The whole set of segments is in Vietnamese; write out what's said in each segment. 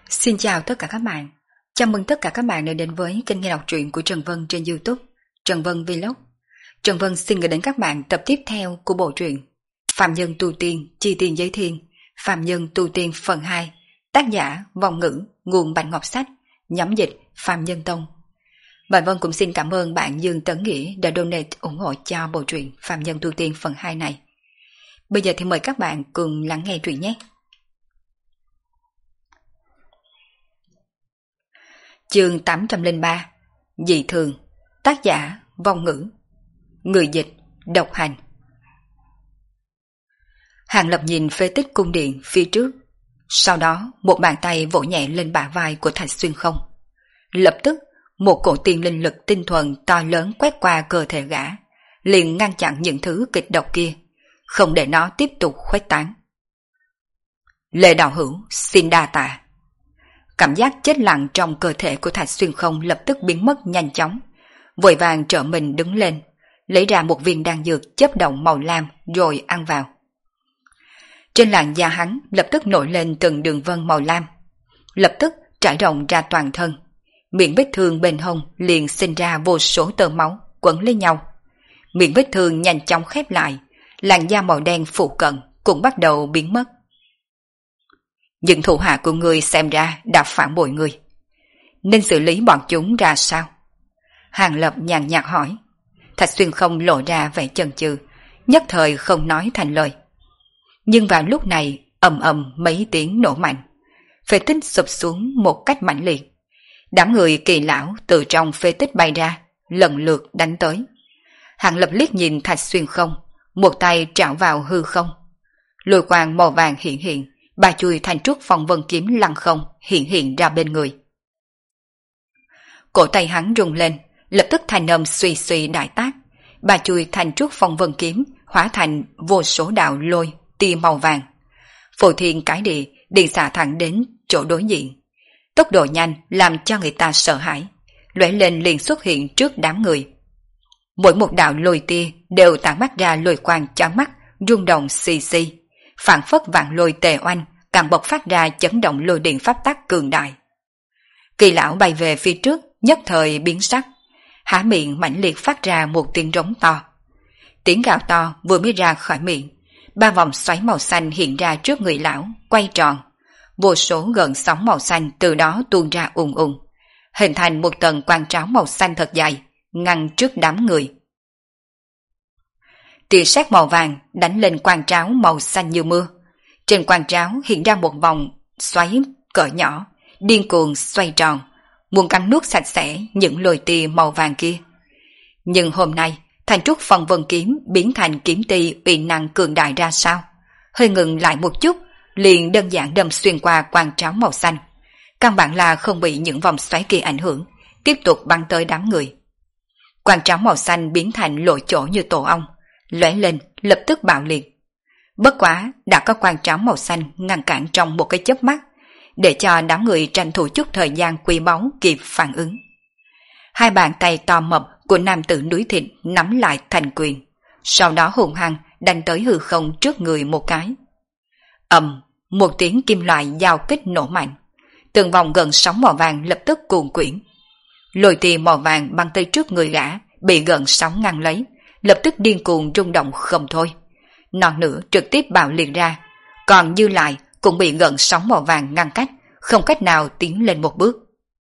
Xin chào tất cả các bạn. Chào mừng tất cả các bạn đã đến với kênh nghe đọc truyện của Trần Vân trên YouTube, Trần Vân Vlog. Trần Vân xin gửi đến các bạn tập tiếp theo của bộ truyện Phạm Nhân Tu Tiên, Chi Tiên Giới Thiên, Phạm Nhân Tu Tiên phần 2, tác giả Vong Ngữ, nguồn Bạch Ngọc Sách, nhóm dịch Phạm Nhân Tông. Và Vân cũng xin cảm ơn bạn Dương Tấn Nghĩa đã donate ủng hộ cho bộ truyện Phạm Nhân Tu Tiên phần 2 này. Bây giờ thì mời các bạn cùng lắng nghe truyện nhé. Chương 803 Dị Thường, tác giả Vong Ngữ, người dịch Độc Hành. Hàng Lập nhìn phế tích cung điện phía trước, sau đó một bàn tay vỗ nhẹ lên bả vai của Thạch Xuyên Không. Lập tức một cổ tiên linh lực tinh thuần to lớn quét qua cơ thể gã, liền ngăn chặn những thứ kịch độc kia, không để nó tiếp tục khuếch tán. Lê Đạo Hữu xin đa tạ. Cảm giác chết lặng trong cơ thể của Thạch Xuyên Không lập tức biến mất nhanh chóng, vội vàng trở mình đứng lên, lấy ra một viên đan dược chớp động màu lam rồi ăn vào. Trên làn da hắn lập tức nổi lên từng đường vân màu lam, lập tức trải rộng ra toàn thân, miệng vết thương bên hông liền sinh ra vô số tơ máu quấn lên nhau. Miệng vết thương nhanh chóng khép lại, làn da màu đen phụ cận cũng bắt đầu biến mất. Những thủ hạ của người xem ra đã phản bội người, nên xử lý bọn chúng ra sao? Hàng Lập nhàn nhạt hỏi. Thạch Xuyên Không lộ ra vẻ chần chừ, nhất thời không nói thành lời. Nhưng vào lúc này ầm ầm mấy tiếng nổ mạnh, phế tích sụp xuống một cách mãnh liệt. Đám người Kỳ lão từ trong phế tích bay ra, lần lượt đánh tới. Hàng Lập liếc nhìn Thạch Xuyên Không, một tay trảo vào hư không, lôi quang màu vàng hiện hiện, ba chui thành trúc phong vân kiếm lăng không hiện ra bên người. Cổ tay hắn rung lên, lập tức thanh âm suy suy đại tác, ba chui thành trúc phong vân kiếm hóa thành vô số đạo lôi tia màu vàng, phô thiên cái địa điện xạ thẳng đến chỗ đối diện. Tốc độ nhanh làm cho người ta sợ hãi, lóe lên liền xuất hiện trước đám người. Mỗi một đạo lôi tia đều tản mắt ra lôi quang chói mắt, rung động xì xì, phảng phất vạn lôi tề oanh, càng bộc phát ra chấn động lôi điện pháp tắc cường đại. Kỳ lão bay về phía trước, nhất thời biến sắc, há miệng mãnh liệt phát ra một tiếng rống to. Tiếng gào to vừa mới ra khỏi miệng, ba vòng xoáy màu xanh hiện ra trước người lão, quay tròn. Vô số gợn sóng màu xanh từ đó tuôn ra ùn ùn, hình thành một tầng quang tráo màu xanh thật dài, ngăn trước đám người. Tia sét màu vàng đánh lên quang tráo màu xanh như mưa. Trên quang tráo hiện ra một vòng xoáy cỡ nhỏ, điên cuồng xoay tròn, muốn cắn nuốt sạch sẽ những lôi tia màu vàng kia. Nhưng hôm nay, thành trúc phong vân kiếm biến thành kiếm ti uy năng cường đại ra sao? Hơi ngừng lại một chút, liền đơn giản đâm xuyên qua quang tráo màu xanh. Căn bản là không bị những vòng xoáy kia ảnh hưởng, tiếp tục bắn tới đám người. Quang tráo màu xanh biến thành lỗ chỗ như tổ ong, lóe lên lập tức bạo liệt. Bất quá đã có quang tráo màu xanh ngăn cản trong một cái chớp mắt, để cho đám người tranh thủ chút thời gian quý báu kịp phản ứng. Hai bàn tay to mập của nam tử núi thịt nắm lại thành quyền, sau đó hùng hăng đánh tới hư không trước người một cái. Ầm, một tiếng kim loại giao kích nổ mạnh, từng vòng gần sóng màu vàng lập tức cuồn quyển. Lôi tia màu vàng băng tới trước người gã bị gần sóng ngăn lấy, lập tức điên cuồng rung động không thôi. Non nữa trực tiếp bạo liệt ra, còn dư lại cũng bị gần sóng màu vàng ngăn cách, không cách nào tiến lên một bước.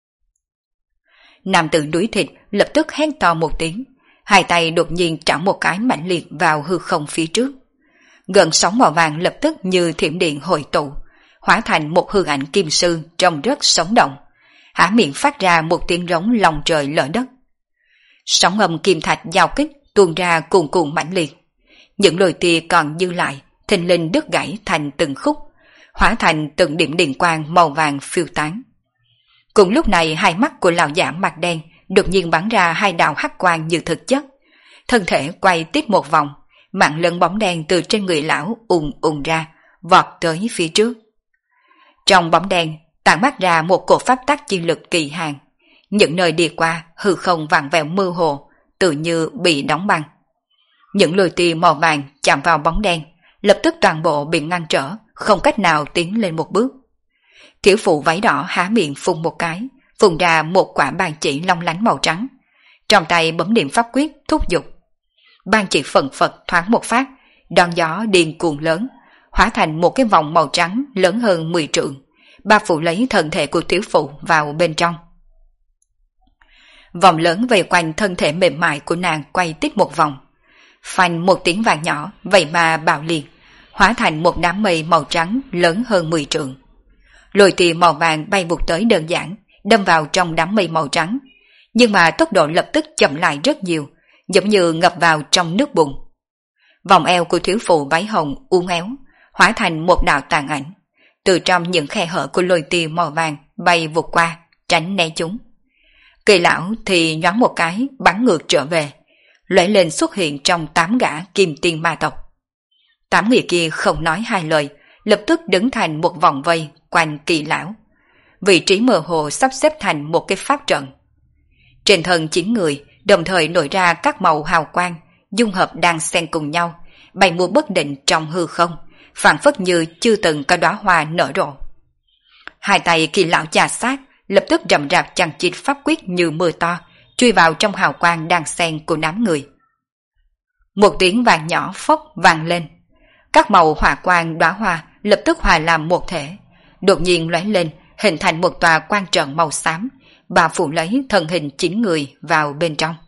Nam tử đuổi thịt lập tức hét to một tiếng, hai tay đột nhiên trảo một cái mạnh liệt vào hư không phía trước. Gần sóng màu vàng lập tức như thiểm điện hội tụ, hóa thành một hư ảnh kim sư trông rất sống động, há miệng phát ra một tiếng rống lòng trời lở đất. Sóng âm kim thạch giao kích tuôn ra cuồn cuộn mãnh liệt. Những lôi tia còn dư lại thình lình đứt gãy thành từng khúc, hóa thành từng điểm điện quang màu vàng phiêu tán. Cùng lúc này hai mắt của lão giả mặt đen đột nhiên bắn ra hai đạo hắc quang như thực chất, thân thể quay tiếp một vòng, mạng lân bóng đen từ trên người lão ùn ra, vọt tới phía trước. Trong bóng đen tản mát ra một cổ pháp tắc chi lực kỳ hàn, những nơi đi qua hư không vặn vẹo mơ hồ, tự như bị đóng băng. Những lôi tia màu vàng chạm vào bóng đen, lập tức toàn bộ bị ngăn trở, không cách nào tiến lên một bước. Thiếu phụ váy đỏ há miệng phun một cái, phun ra một quả bàn chỉ long lánh màu trắng. Trong tay bấm niệm pháp quyết thúc giục. Bàn chỉ phần phật thoáng một phát, đón gió điên cuồng lớn, hóa thành một cái vòng màu trắng lớn hơn 10 trượng, bao phủ lấy thân thể của thiếu phụ vào bên trong. Vòng lớn vây quanh thân thể mềm mại của nàng quay tiếp một vòng. Phanh một tiếng vàng nhỏ, vậy mà bạo liệt, hóa thành một đám mây màu trắng lớn hơn 10 trượng. Lôi tì màu vàng bay vụt tới đơn giản, đâm vào trong đám mây màu trắng, nhưng mà tốc độ lập tức chậm lại rất nhiều, giống như ngập vào trong nước bùn. Vòng eo của thiếu phụ váy hồng uốn éo, hóa thành một đạo tàn ảnh, từ trong những khe hở của lôi tì màu vàng bay vụt qua, tránh né chúng. Kỳ lão thì nhoáng một cái bắn ngược trở về, lóe lên xuất hiện trong 8 gã kim tiên ma tộc. 8 người kia không nói hai lời, lập tức đứng thành một vòng vây quanh Kỳ lão. Vị trí mơ hồ sắp xếp thành một cái pháp trận. Trên thân 9 người đồng thời nổi ra các màu hào quang, dung hợp đang xen cùng nhau, bay múa bất định trong hư không, phảng phất như chưa từng có đóa hoa nở rộ. Hai tay Kỳ lão chà sát, lập tức rầm rạp chằng chịt pháp quyết như mưa to, chui vào trong hào quang đang xen của đám người. Một tiếng vàng nhỏ phốc vang lên, các màu hỏa quang đóa hoa lập tức hòa làm một thể, đột nhiên lóe lên, hình thành một tòa quan trận màu xám, bao phủ lấy thân hình 9 người vào bên trong.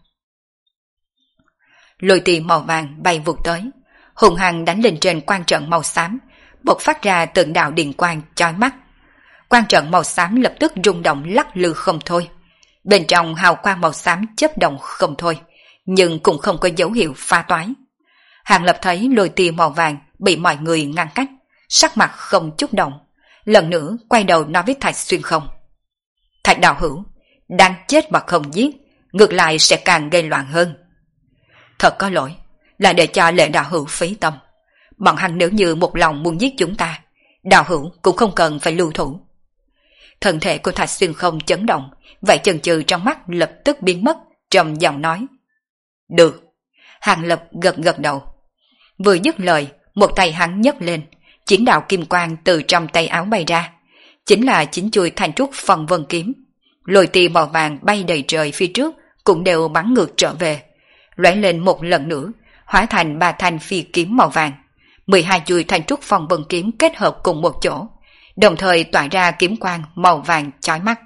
Lôi tì màu vàng bay vụt tới, hùng hăng đánh lên trên quan trận màu xám, bộc phát ra từng đạo điện quang chói mắt. Quan trận màu xám lập tức rung động lắc lư không thôi. Bên trong hào quang màu xám chớp động không thôi, nhưng cũng không có dấu hiệu phá toái. Hàng Lập thấy lôi tì màu vàng bị mọi người ngăn cách, sắc mặt không chút động, lần nữa quay đầu nói với Thạch Xuyên Không: Thạch đạo hữu, đang chết mà không giết, ngược lại sẽ càng gây loạn hơn. Thật có lỗi, là để cho Lệ đạo hữu phí tâm. Bọn hắn nếu như một lòng muốn giết chúng ta, đạo hữu cũng không cần phải lưu thủ. Thân thể của Thạch Xuyên Không chấn động, vậy chần chừ trong mắt lập tức biến mất, trầm giọng nói: Được. Hàng Lập gật gật đầu. Vừa dứt lời, một tay hắn nhấc lên, 9 đạo kim quang từ trong tay áo bay ra, chính là 9 chuôi thanh trúc phong vân kiếm. Lôi tì màu vàng bay đầy trời phía trước cũng đều bắn ngược trở về, lóe lên một lần nữa, hóa thành 3 thanh phi kiếm màu vàng. 12 chuôi thanh trúc phong vân kiếm kết hợp cùng một chỗ, đồng thời tỏa ra kiếm quang màu vàng chói mắt.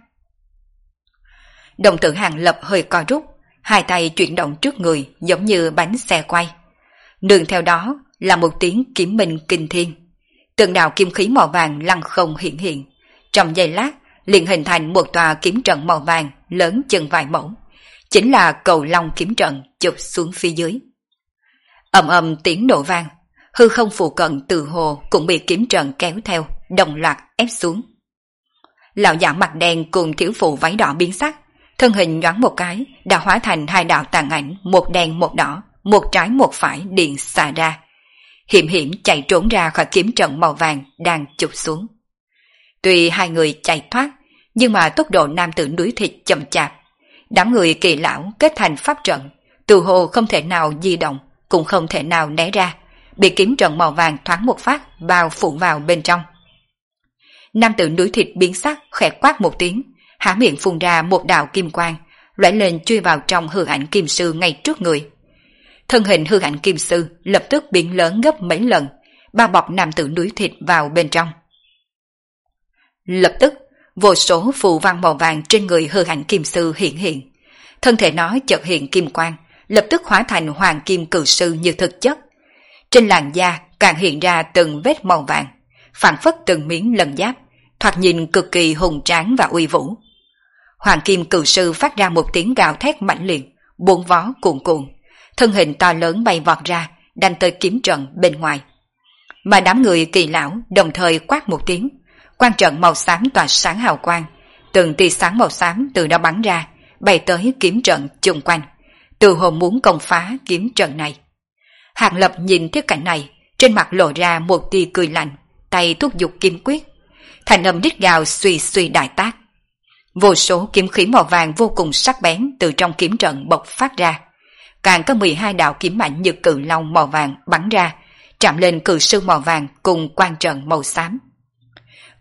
Đồng tử Hàng Lập hơi co rút, hai tay chuyển động trước người giống như bánh xe quay. Nương theo đó là một tiếng kiếm minh kinh thiên. Từng đạo kim khí màu vàng lăng không hiện hiện, trong giây lát liền hình thành một tòa kiếm trận màu vàng lớn chừng vài mẫu, chính là Cầu Long kiếm trận chụp xuống phía dưới. Ầm ầm tiếng nổ vang, hư không phụ cận từ hồ cũng bị kiếm trận kéo theo, đồng loạt ép xuống. Lão giả mặt đen cùng thiếu phụ váy đỏ biến sắc, thân hình nhoáng một cái đã hóa thành 2 đạo tàn ảnh, một đen một đỏ, một trái một phải điện xà ra, hiểm hiểm chạy trốn ra khỏi kiếm trận màu vàng đang chụp xuống. Tuy hai người chạy thoát, nhưng mà tốc độ nam tử núi thịt chậm chạp. Đám người Kỳ lão kết thành pháp trận, từ hồ không thể nào di động, cũng không thể nào né ra, bị kiếm trận màu vàng thoáng một phát bao phủ vào bên trong. Nam tử núi thịt biến sắc, khẽ quát một tiếng, há miệng phun ra một đạo kim quang, lóe lên chui vào trong hư ảnh kim sư ngay trước người. Thân hình hư ảnh kim sư lập tức biến lớn gấp mấy lần, bao bọc nam tử núi thịt vào bên trong. Lập tức, vô số phù văn màu vàng trên người hư ảnh kim sư hiện hiện. Thân thể nó chợt hiện kim quang, lập tức hóa thành hoàng kim cự sư như thực chất. Trên làn da càng hiện ra từng vết màu vàng, phảng phất từng miếng lân giáp, thoạt nhìn cực kỳ hùng tráng và uy vũ. Hoàng kim cự sư phát ra một tiếng gào thét mãnh liệt, bốn vó cuồn cuộn, thân hình to lớn bay vọt ra, đánh tới kiếm trận bên ngoài. Mà đám người Kỳ lão đồng thời quát một tiếng, quan trận màu xám tỏa sáng hào quang, từng tia sáng màu xám từ đó bắn ra, bay tới kiếm trận chung quanh, từ hồ muốn công phá kiếm trận này. Hàng Lập nhìn thấy cảnh này, trên mặt lộ ra một tia cười lạnh, tay thúc giục kiếm quyết, thành âm rít gào suy suy đại tác. Vô số kiếm khí màu vàng vô cùng sắc bén từ trong kiếm trận bộc phát ra, càng có 12 đạo kiếm mạnh như cự long màu vàng bắn ra, chạm lên cự sư màu vàng cùng quan trận màu xám.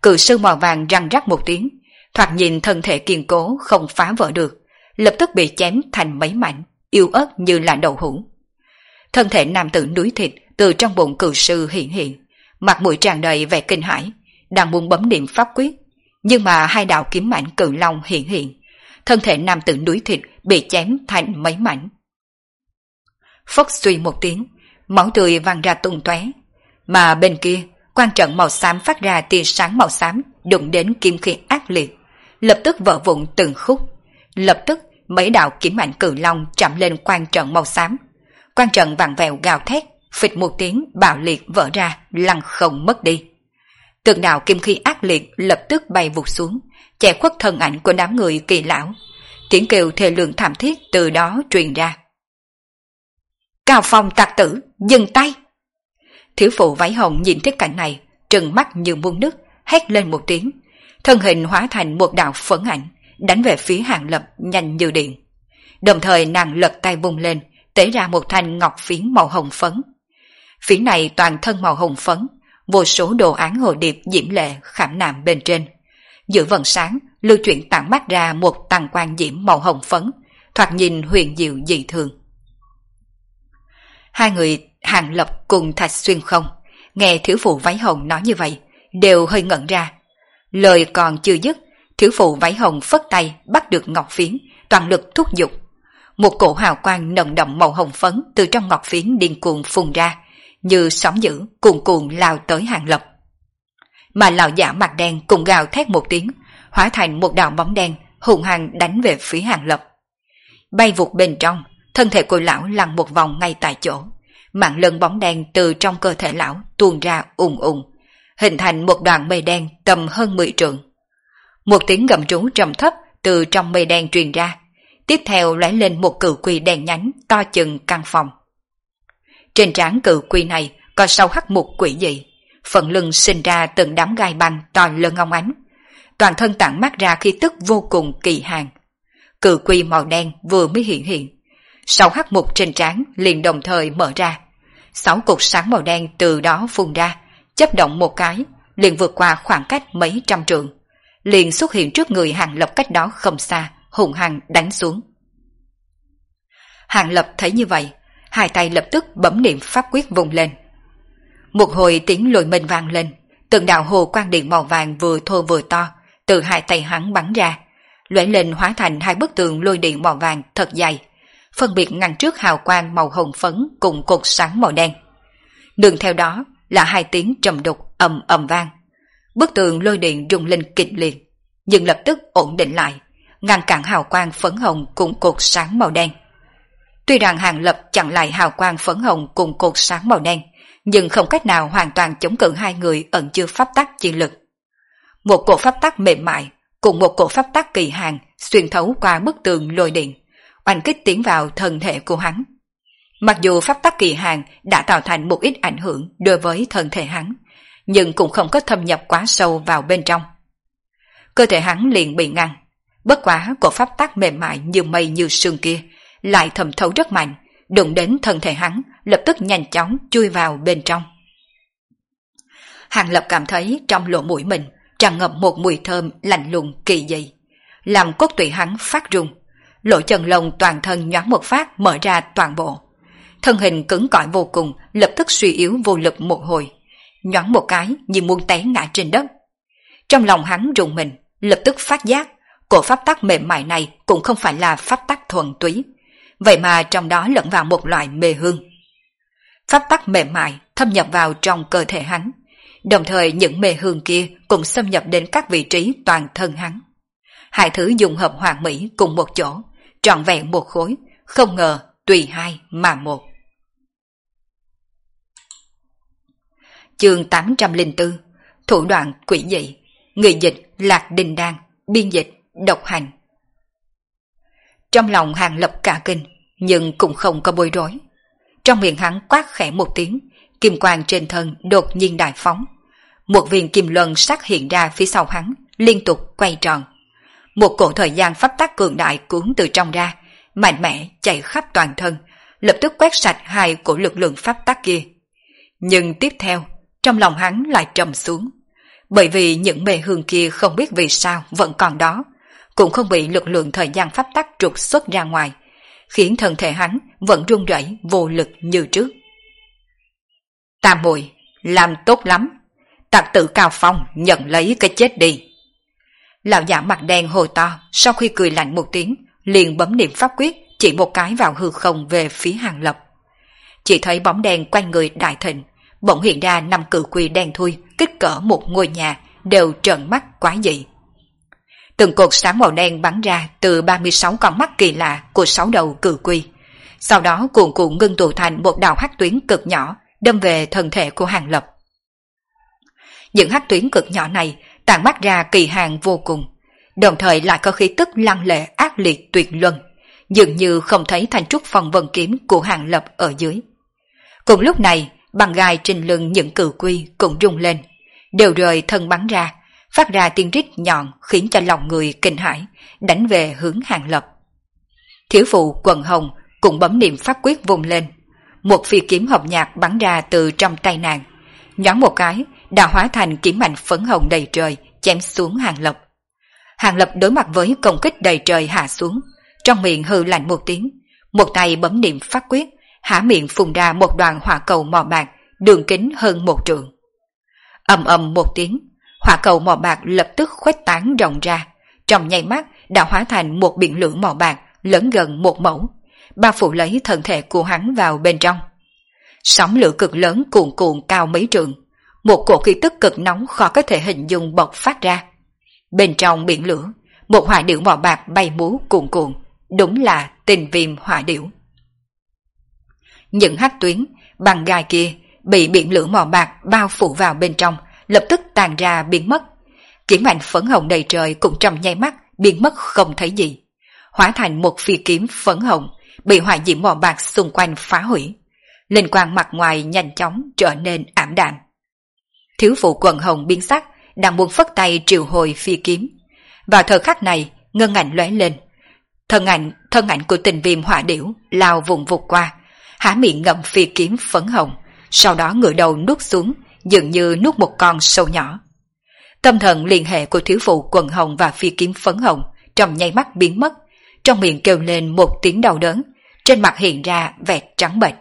cự sư màu vàng răng rắc một tiếng, thoạt nhìn thân thể kiên cố không phá vỡ được, lập tức bị chém thành mấy mảnh, yếu ớt như là đậu hũ. Thân thể nam tử núi thịt từ trong bụng cự sư hiện, mặt mũi tràn đầy vẻ kinh hãi, đang muốn bấm niệm pháp quyết, nhưng mà hai đạo kiếm mảnh cự long hiện, thân thể nam tử núi thịt bị chém thành mấy mảnh. Phốc suy một tiếng, máu tươi văng ra tung tóe, mà bên kia quan trận màu xám phát ra tia sáng màu xám đụng đến kiếm khí ác liệt, lập tức vỡ vụn từng khúc. Lập tức mấy đạo kiếm ảnh cự long chạm lên quan trận màu xám, quan trận vặn vẹo gào thét, phịch một tiếng bạo liệt vỡ ra, lăn không mất đi. Từng đạo kim khí ác liệt lập tức bay vụt xuống, che khuất thân ảnh của đám người Kỳ lão. Tiếng kêu thê lương thảm thiết từ đó truyền ra. Cao Phong tặc tử, dừng tay! Thiếu phụ váy hồng nhìn thấy cảnh này, trừng mắt như muôn nước, hét lên một tiếng, thân hình hóa thành một đạo phấn ảnh, đánh về phía Hàng Lập nhanh như điện. Đồng thời nàng lật tay vung lên, tế ra một thanh ngọc phiến màu hồng phấn. Phiến này toàn thân màu hồng phấn, vô số đồ án hồ điệp diễm lệ khảm nạm bên trên. Giữa vầng sáng lưu chuyển tản mắt ra một tầng quang diễm màu hồng phấn, thoạt nhìn huyền diệu dị thường. Hai người Hàng Lập cùng Thạch Xuyên Không nghe thiếu phụ váy hồng nói như vậy, đều hơi ngẩn ra. Lời còn chưa dứt, thiếu phụ váy hồng phất tay bắt được ngọc phiến, toàn lực thúc giục. Một cổ hào quang nồng đậm màu hồng phấn từ trong ngọc phiến điên cuồng phun ra, như sóng dữ cuồn cuộn lao tới Hàng Lập. Mà lão giả mặt đen cùng gào thét một tiếng, hóa thành một đạo bóng đen hùng hăng đánh về phía Hàng Lập. Bay vụt bên trong, thân thể của lão lăn một vòng ngay tại chỗ, mạng lân bóng đen từ trong cơ thể lão tuôn ra ùng ùng, hình thành một đoàn mây đen tầm hơn 10 trượng. Một tiếng gầm rú trầm thấp từ trong mây đen truyền ra, tiếp theo lóe lên một cự quy đen nhánh to chừng căn phòng. Trên trán cự quy này có sâu hắc mục quỷ dị, phần lưng sinh ra từng đám gai băng to lớn óng ánh, toàn thân tản mát ra khí tức vô cùng kỳ hàn. Cự quy màu đen vừa mới hiện, 6 hắc mục trên trán liền đồng thời mở ra, 6 cục sáng màu đen từ đó phun ra, chớp động một cái, liền vượt qua khoảng cách mấy trăm trượng, liền xuất hiện trước người Hàng Lập cách đó không xa, hùng hăng đánh xuống. Hàng Lập thấy như vậy, hai tay lập tức bấm niệm pháp quyết vung lên. Một hồi tiếng lôi minh vang lên, từng đạo hồ quang điện màu vàng vừa thô vừa to từ hai tay hắn bắn ra, lóe lên hóa thành hai bức tường lôi điện màu vàng thật dày, phân biệt ngăn trước hào quang màu hồng phấn cùng cột sáng màu đen. Đường theo đó là hai tiếng trầm đục ầm ầm vang, bức tường lôi điện rung lên kịch liệt, nhưng lập tức ổn định lại, ngăn cản hào quang phấn hồng cùng cột sáng màu đen. Tuy rằng Hàng Lập chặn lại hào quang phấn hồng cùng cột sáng màu đen, nhưng không cách nào hoàn toàn chống cự hai người ẩn chứa pháp tắc chi lực. Một cổ pháp tắc mềm mại cùng một cổ pháp tắc kỳ hàn xuyên thấu qua bức tường lôi điện, oanh kích tiến vào thân thể của hắn. Mặc dù pháp tắc kỳ hàn đã tạo thành một ít ảnh hưởng đối với thân thể hắn, nhưng cũng không có thâm nhập quá sâu vào bên trong. Cơ thể hắn liền bị ngăn, bất quá cổ pháp tắc mềm mại như mây như sương kia lại thẩm thấu rất mạnh, đụng đến thân thể hắn, lập tức nhanh chóng chui vào bên trong. Hàng Lập cảm thấy trong lỗ mũi mình tràn ngập một mùi thơm lạnh lùng kỳ dị, làm cốt tủy hắn phát rung, lỗ chân lông toàn thân nhoáng một phát mở ra toàn bộ. Thân hình cứng cỏi vô cùng, lập tức suy yếu vô lực một hồi, nhoáng một cái như muốn té ngã trên đất. Trong lòng hắn rùng mình, lập tức phát giác, cổ pháp tắc mềm mại này cũng không phải là pháp tắc thuần túy, vậy mà trong đó lẫn vào một loại mê hương. Pháp tắc mềm mại thâm nhập vào trong cơ thể hắn, đồng thời những mê hương kia cũng xâm nhập đến các vị trí toàn thân hắn. Hai thứ dùng hợp hoàn mỹ cùng một chỗ, trọn vẹn một khối, không ngờ tùy hai mà một. Chương 804, thủ đoạn quỷ dị, người dịch Lạc Đình Đan, biên dịch Độc Hành. Trong lòng Hàng Lập cả kinh, nhưng cũng không có bối rối. Trong miệng hắn quát khẽ một tiếng, kim quang trên thân đột nhiên đại phóng. Một viên kim luân sắc hiện ra phía sau hắn, liên tục quay tròn. Một cổ thời gian pháp tắc cường đại cuốn từ trong ra, mạnh mẽ chạy khắp toàn thân, lập tức quét sạch hai cổ lực lượng pháp tắc kia. Nhưng tiếp theo, trong lòng hắn lại trầm xuống. bởi vì những mê hương kia không biết vì sao vẫn còn đó, cũng không bị lực lượng thời gian pháp tắc trục xuất ra ngoài, khiến thân thể hắn vẫn run rẩy vô lực như trước. Tam muội, làm tốt lắm, tặc tử Cao Phong nhận lấy cái chết đi. Lão giả mặt đen hồ to, sau khi cười lạnh một tiếng, liền bấm niệm pháp quyết, chỉ một cái vào hư không về phía Hàng Lập. Chỉ thấy bóng đen quanh người đại thịnh, bỗng hiện ra 5 cự quy đen thui, kích cỡ một ngôi nhà, đều trợn mắt quái dị. Từng cột sáng màu đen bắn ra từ 36 con mắt kỳ lạ của 6 đầu cự quy, sau đó cuồn cuộn ngưng tụ thành một đạo hắc tuyến cực nhỏ, đâm về thân thể của Hàng Lập. Những hắc tuyến cực nhỏ này tản mắt ra kỳ hàng vô cùng, đồng thời lại có khí tức lăng lệ ác liệt tuyệt luân, dường như không thấy thanh trúc phong vân kiếm của Hàng Lập ở dưới. Cùng lúc này, băng gai trên lưng những cự quy cũng rung lên, đều rời thân bắn ra, phát ra tiếng rít nhọn khiến cho lòng người kinh hãi, đánh về hướng Hàng Lập. Thiếu phụ quần hồng cũng bấm niệm pháp quyết vùng lên, một phi kiếm hồng nhạt bắn ra từ trong tay nàng, nhoáng một cái đã hóa thành kiếm mạnh phấn hồng đầy trời chém xuống Hàng Lập. Hàng Lập đối mặt với công kích đầy trời hạ xuống, trong miệng hừ lạnh một tiếng, một tay bấm niệm pháp quyết, há miệng phun ra một đoàn hỏa cầu màu bạc đường kính hơn 1 trượng. Ầm ầm một tiếng, hỏa cầu màu bạc lập tức khuếch tán rộng ra, trong nháy mắt đã hóa thành một biển lửa màu bạc lớn gần 1 mẫu, bao phủ lấy thân thể của hắn vào bên trong. Sóng lửa cực lớn cuồn cuộn cao mấy trượng, một cổ khí tức cực nóng khó có thể hình dung bộc phát ra. Bên trong biển lửa, một hỏa điểu màu bạc bay múa cuồn cuộn, đúng là tình viêm hỏa điểu. Những hắc tuyến, băng gai kia bị biển lửa màu bạc bao phủ vào bên trong, lập tức tàn ra biến mất. Kiếm mạnh phấn hồng đầy trời cũng trong nháy mắt biến mất không thấy gì, hóa thành một phi kiếm phấn hồng bị hỏa diễm màu bạc xung quanh phá hủy. Linh quang mặt ngoài nhanh chóng trở nên ảm đạm. Thiếu phụ quần hồng biến sắc, đang muốn phất tay triệu hồi phi kiếm. Vào thời khắc này, ngân ảnh lóe lên, thân ảnh của tình viêm hỏa điểu lao vùng vụt qua, há miệng ngậm phi kiếm phấn hồng, sau đó ngửa đầu nuốt xuống, dường như nuốt một con sâu nhỏ. Tâm thần liên hệ của thiếu phụ quần hồng và phi kiếm phấn hồng trong nháy mắt biến mất, trong miệng kêu lên một tiếng đau đớn, trên mặt hiện ra vẻ trắng bệch.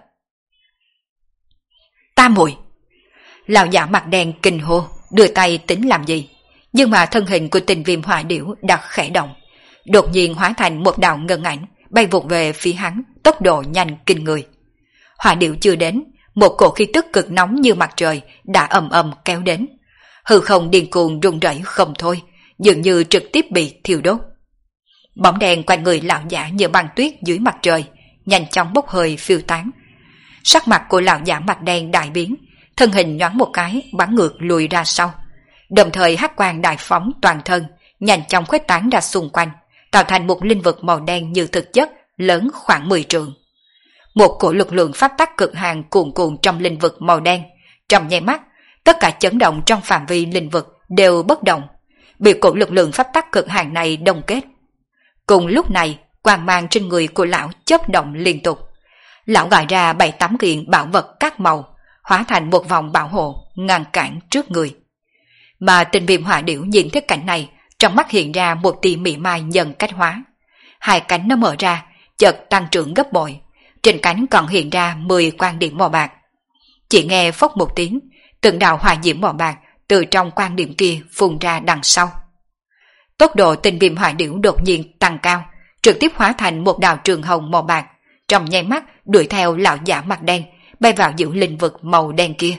Tam muội! Lão giả mặt đen kinh hô, đưa tay tính làm gì, nhưng mà thân hình của tình viêm hỏa điểu đã khẽ động, đột nhiên hóa thành một đạo ngân ảnh bay vụt về phía hắn, tốc độ nhanh kinh người. Hỏa điểu chưa đến, một cổ khí tức cực nóng như mặt trời đã ầm ầm kéo đến, hư không điên cuồng rung rẩy không thôi, dường như trực tiếp bị thiêu đốt. Bóng đèn quanh người lão giả như băng tuyết dưới mặt trời, nhanh chóng bốc hơi phiêu tán. Sắc mặt của lão giả mặt đen đại biến, thân hình nhoáng một cái bắn ngược lùi ra sau, đồng thời hắc quang đại phóng toàn thân, nhanh chóng khuếch tán ra xung quanh, tạo thành một linh vực màu đen như thực chất, lớn khoảng 10 trượng. Một cổ lực lượng pháp tắc cực hạn cuồn cuộn trong linh vực màu đen, trong nháy mắt, tất cả chấn động trong phạm vi linh vực đều bất động, bị cổ lực lượng pháp tắc cực hạn này đông kết. Cùng lúc này, quang mang trên người của lão chớp động liên tục. Lão gọi ra 7-8 kiện bảo vật các màu, hóa thành một vòng bảo hộ ngăn cản trước người. Mà tình viêm hỏa điểu nhìn thấy cảnh này, trong mắt hiện ra một tia mị mai nhân cách hóa. Hai cánh nó mở ra, chợt tăng trưởng gấp bội, trên cánh còn hiện ra 10 quang điểm màu bạc. Chỉ nghe phốc một tiếng, từng đạo hỏa diễm màu bạc từ trong quang điểm kia phun ra đằng sau. Tốc độ tình viêm hỏa điểu đột nhiên tăng cao, trực tiếp hóa thành một đạo trường hồng màu bạc, trong nháy mắt đuổi theo lão giả mặt đen, bay vào giữa linh vực màu đen kia.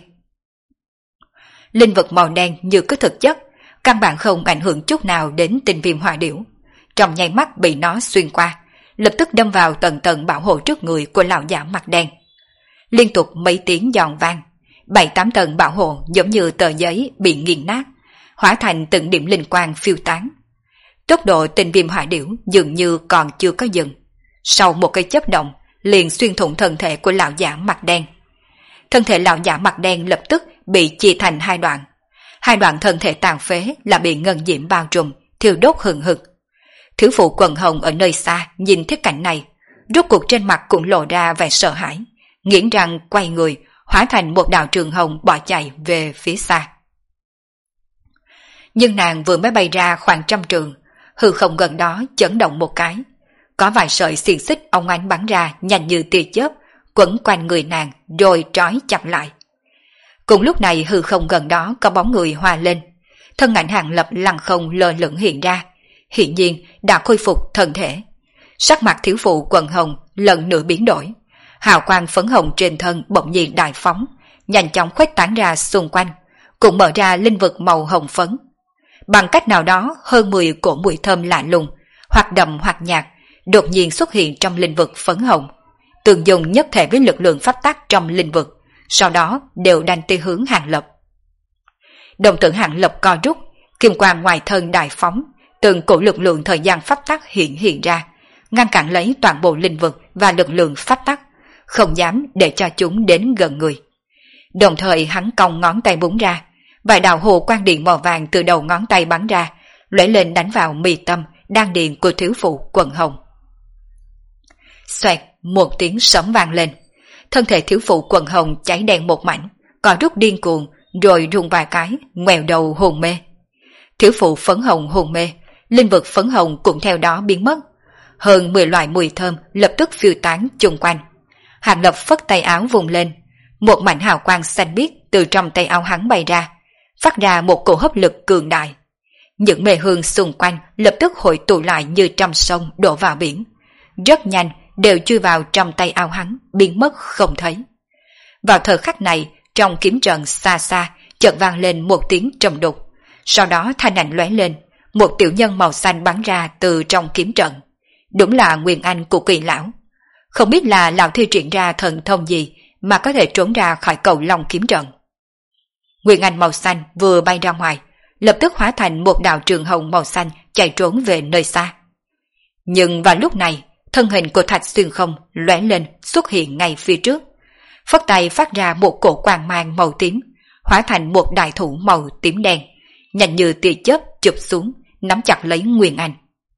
Linh vực màu đen như có thực chất, căn bản không ảnh hưởng chút nào đến tình viêm hỏa điểu, trong nháy mắt bị nó xuyên qua, lập tức đâm vào tầng tầng bảo hộ trước người của lão giả mặt đen. Liên tục mấy tiếng giòn vang, 7-8 tầng bảo hộ giống như tờ giấy bị nghiền nát, hóa thành từng điểm linh quang phiêu tán. Tốc độ tình viêm hỏa điểu dường như còn chưa có dừng, sau một cái chớp động liền xuyên thủng thân thể của lão giả mặt đen. Thân thể lão giả mặt đen lập tức bị chia thành hai đoạn thân thể tàn phế là bị ngân diễm bao trùm, thiêu đốt hừng hực. Thiếu phụ quần hồng ở nơi xa nhìn thấy cảnh này, rốt cuộc trên mặt cũng lộ ra vẻ sợ hãi, nghiến răng quay người, hóa thành một đạo trường hồng bỏ chạy về phía xa. Nhưng nàng vừa mới bay ra khoảng 100 trượng, hư không gần đó chấn động một cái. Có vài sợi xiềng xích óng ánh bắn ra nhanh như tia chớp, quấn quanh người nàng rồi trói chặt lại. Cùng lúc này hư không gần đó có bóng người hòa lên. Thân ảnh Hàng Lập lăng không lơ lửng hiện ra, hiển nhiên đã khôi phục thân thể. Sắc mặt thiếu phụ quần hồng lần nữa biến đổi. Hào quang phấn hồng trên thân bỗng nhiên đại phóng, nhanh chóng khuếch tán ra xung quanh, cũng mở ra linh vực màu hồng phấn. Bằng cách nào đó hơn 10 cỗ mùi thơm lạ lùng, hoặc đậm hoặc nhạt, đột nhiên xuất hiện trong linh vực phấn hồng, tương dùng nhất thể với lực lượng pháp tắc trong linh vực, sau đó đều đanh tới hướng Hàng Lập. Đồng tử Hàng Lập co rút, kim quang ngoài thân đại phóng, từng cổ lực lượng thời gian pháp tắc hiện ra, ngăn cản lấy toàn bộ linh vực và lực lượng pháp tắc, không dám để cho chúng đến gần người. Đồng thời hắn cong ngón tay búng ra, vài đạo hồ quang điện màu vàng từ đầu ngón tay bắn ra, lóe lên đánh vào mi tâm đan điền của thiếu phụ quần hồng. Xoẹt, một tiếng sấm vang lên, thân thể thiếu phụ quần hồng cháy đen một mảnh, co rút điên cuồng, rồi rung vài cái, ngoèo đầu hồn mê. Thiếu phụ phấn hồng hồn mê, linh vực phấn hồng cũng theo đó biến mất. Hơn 10 loại mùi thơm lập tức phiêu tán chung quanh. Hàng Lập phất tay áo vùng lên, một mảnh hào quang xanh biếc từ trong tay áo hắn bay ra, phát ra một cổ hấp lực cường đại. Những mê hương xung quanh lập tức hội tụ lại như trăm sông đổ vào biển, rất nhanh đều chui vào trong tay áo hắn, biến mất không thấy. Vào thời khắc này, trong kiếm trận xa xa chợt vang lên một tiếng trầm đục, sau đó thanh ảnh lóe lên, một tiểu nhân màu xanh bắn ra từ trong kiếm trận. Đúng là Nguyên Anh của Kỳ lão. Không biết là lão thi triển ra thần thông gì mà có thể trốn ra khỏi cầu long kiếm trận. Nguyên Anh màu xanh vừa bay ra ngoài, lập tức hóa thành một đạo trường hồng màu xanh chạy trốn về nơi xa. Nhưng vào lúc này, thân hình của Thạch Xuyên Không lóe lên xuất hiện ngay phía trước, phất tay phát ra một cổ quang mang màu tím, hóa thành một đại thủ màu tím đen, nhanh như tia chớp chụp xuống, nắm chặt lấy Nguyên Anh.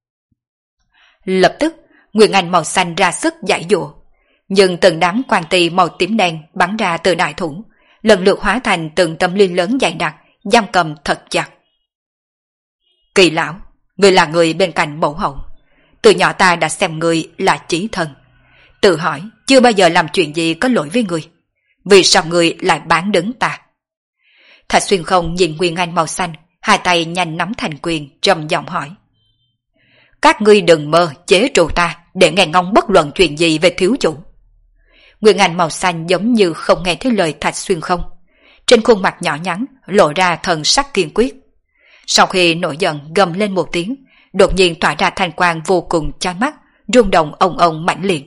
Lập tức, Nguyên Anh màu xanh ra sức giãy giụa, nhưng từng đám quang tì màu tím đen bắn ra từ đại thủ, lần lượt hóa thành từng tấm liên lớn dày đặc, giam cầm thật chặt. Kỳ lão, người là người bên cạnh mẫu hậu, từ nhỏ ta đã xem người là chí thân, tự hỏi chưa bao giờ làm chuyện gì có lỗi với người, vì sao người lại bán đứng ta? Thạch Xuyên Không nhìn Nguyên Anh màu xanh, hai tay nhanh nắm thành quyền, trầm giọng hỏi. Các ngươi đừng mơ chế trụ ta để nghe ngóng bất luận chuyện gì về thiếu chủ. Nguyên Anh màu xanh giống như không nghe thấy lời Thạch Xuyên Không, trên khuôn mặt nhỏ nhắn lộ ra thần sắc kiên quyết. Sau khi nổi giận gầm lên một tiếng, đột nhiên tỏa ra thanh quang vô cùng chói mắt, rung động ong ong mãnh liệt.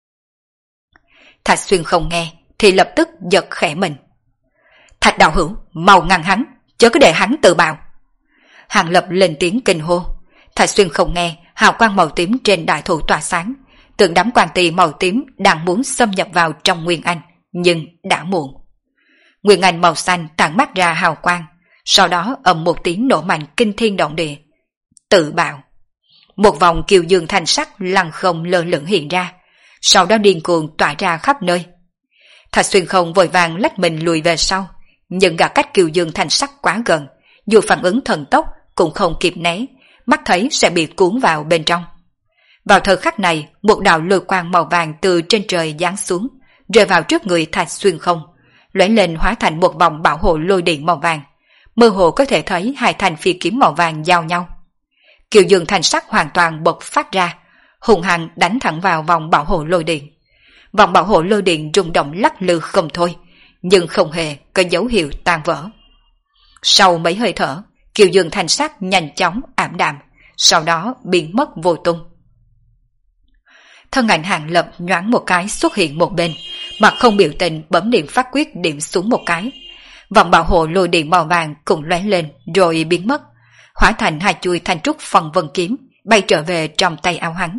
Thạch Xuyên Không nghe thì lập tức giật khẽ mình. Thạch đạo hữu, mau ngăn hắn, chớ có để hắn tự bạo. Hàng Lập lên tiếng kinh hô. Thạch Xuyên Không nghe, hào quang màu tím trên đại thủ tỏa sáng, từng đám quang tì màu tím đang muốn xâm nhập vào trong Nguyên Anh, nhưng đã muộn. Nguyên Anh màu xanh tản mắt ra hào quang, sau đó ầm một tiếng nổ mạnh kinh thiên động địa. Tự bạo. Một vòng kiều dương thanh sắc lăng không lơ lửng hiện ra, sau đó điên cuồng tỏa ra khắp nơi. Thạch Xuyên Không vội vàng lách mình lùi về sau, nhưng gã cách kiều dương thanh sắc quá gần, dù phản ứng thần tốc cũng không kịp né, mắt thấy sẽ bị cuốn vào bên trong. Vào thời khắc này, một đạo lôi quang màu vàng từ trên trời giáng xuống, rơi vào trước người Thạch Xuyên Không, lóe lên hóa thành một vòng bảo hộ lôi điện màu vàng, mơ hồ có thể thấy hai thanh phi kiếm màu vàng giao nhau. Kiều dương thanh sắc hoàn toàn bộc phát ra, hùng hăng đánh thẳng vào vòng bảo hộ lôi điện. Vòng bảo hộ lôi điện rung động lắc lư không thôi, nhưng không hề có dấu hiệu tan vỡ. Sau mấy hơi thở, kiều dương thanh sắc nhanh chóng ảm đạm, sau đó biến mất vô tung. Thân ảnh Hàng Lập nhoáng một cái xuất hiện một bên, mà không biểu tình bấm điện phát quyết điểm xuống một cái. Vòng bảo hộ lôi điện màu vàng cũng lóe lên rồi biến mất, hóa thành hai chuôi thanh trúc phần vân kiếm bay trở về trong tay áo hắn.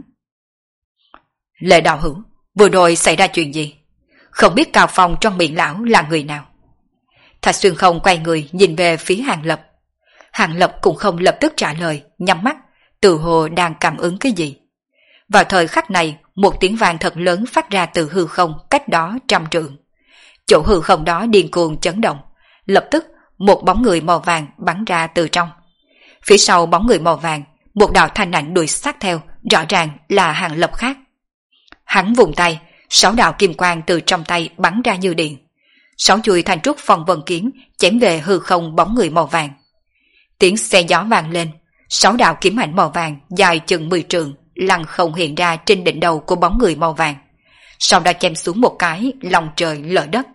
Lệ đạo hữu, vừa rồi xảy ra chuyện gì? Không biết Cao Phong trong miệng lão là người nào? Thạch Xuyên Không quay người nhìn về phía Hàng Lập. Hàng Lập cũng không lập tức trả lời, nhắm mắt, tự hồ đang cảm ứng cái gì. Vào thời khắc này, một tiếng vang thật lớn phát ra từ hư không cách đó 100 trượng. Chỗ hư không đó điên cuồng chấn động, lập tức một bóng người màu vàng bắn ra từ trong. Phía sau bóng người màu vàng, một đạo thanh ảnh đuổi sát theo, rõ ràng là Hàng Lập khác. Hắn vùng tay, 6 đạo kim quang từ trong tay bắn ra như điện. 6 chuôi thanh trúc phong vân kiếm chém về hư không bóng người màu vàng. Tiếng xe gió vang lên, 6 đạo kiếm ảnh màu vàng dài chừng 10 trượng lăng không hiện ra trên đỉnh đầu của bóng người màu vàng. Sau đó chém xuống một cái, lòng trời lở đất.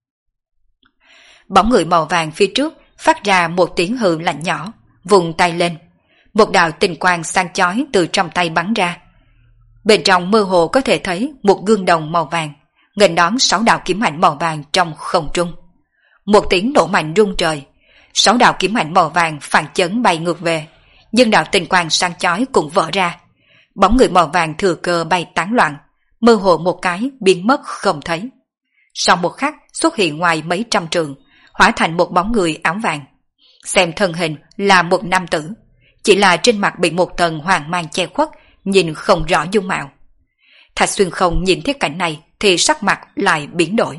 Bóng người màu vàng phía trước phát ra một tiếng hừ lạnh nhỏ, vùng tay lên. Một đạo tinh quang sáng chói từ trong tay bắn ra. Bên trong mơ hồ có thể thấy một gương đồng màu vàng, nghênh đón 6 đạo kiếm ảnh màu vàng trong không trung. Một tiếng nổ mạnh rung trời, 6 đạo kiếm ảnh màu vàng phản chấn bay ngược về, nhưng đạo tinh quang sáng chói cũng vỡ ra. Bóng người màu vàng thừa cơ bay tán loạn, mơ hồ một cái biến mất không thấy. Sau một khắc xuất hiện ngoài mấy trăm trượng, hóa thành một bóng người áo vàng. Xem thân hình là một nam tử, chỉ là trên mặt bị một tầng hoàng mang che khuất, nhìn không rõ dung mạo. Thạch Xuyên Không nhìn thấy cảnh này thì sắc mặt lại biến đổi.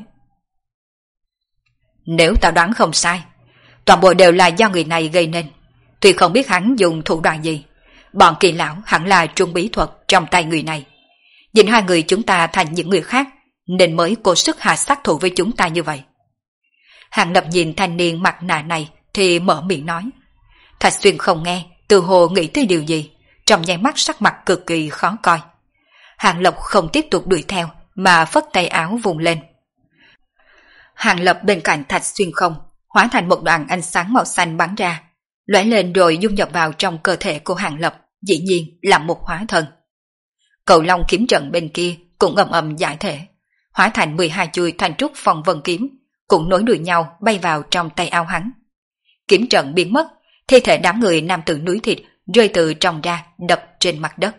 Nếu tao đoán không sai, toàn bộ đều là do người này gây nên. Tuy không biết hắn dùng thủ đoạn gì, bọn kỳ lão hẳn là trung bí thuật trong tay người này. Nhìn hai người chúng ta thành những người khác, nên mới cố sức hạ sát thủ với chúng ta như vậy. Hàng Lập nhìn thanh niên mặt nạ này thì mở miệng nói. Thạch Xuyên không nghe, từ hồ nghĩ tới điều gì, trong nháy mắt sắc mặt cực kỳ khó coi. Hàng Lập không tiếp tục đuổi theo mà phất tay áo vùng lên. Hàng Lập bên cạnh Thạch Xuyên Không hóa thành một đoàn ánh sáng màu xanh bắn ra, lóe lên rồi dung nhập vào trong cơ thể của Hàng Lập, dĩ nhiên là một hóa thân. Cậu Long kiếm trận bên kia cũng ầm ầm giải thể, hóa thành 12 chuôi thanh trúc phong vân kiếm, cũng nối đuôi nhau bay vào trong tay áo hắn. Kiếm trận biến mất, thi thể đám người nam tử núi thịt rơi từ trong ra đập trên mặt đất.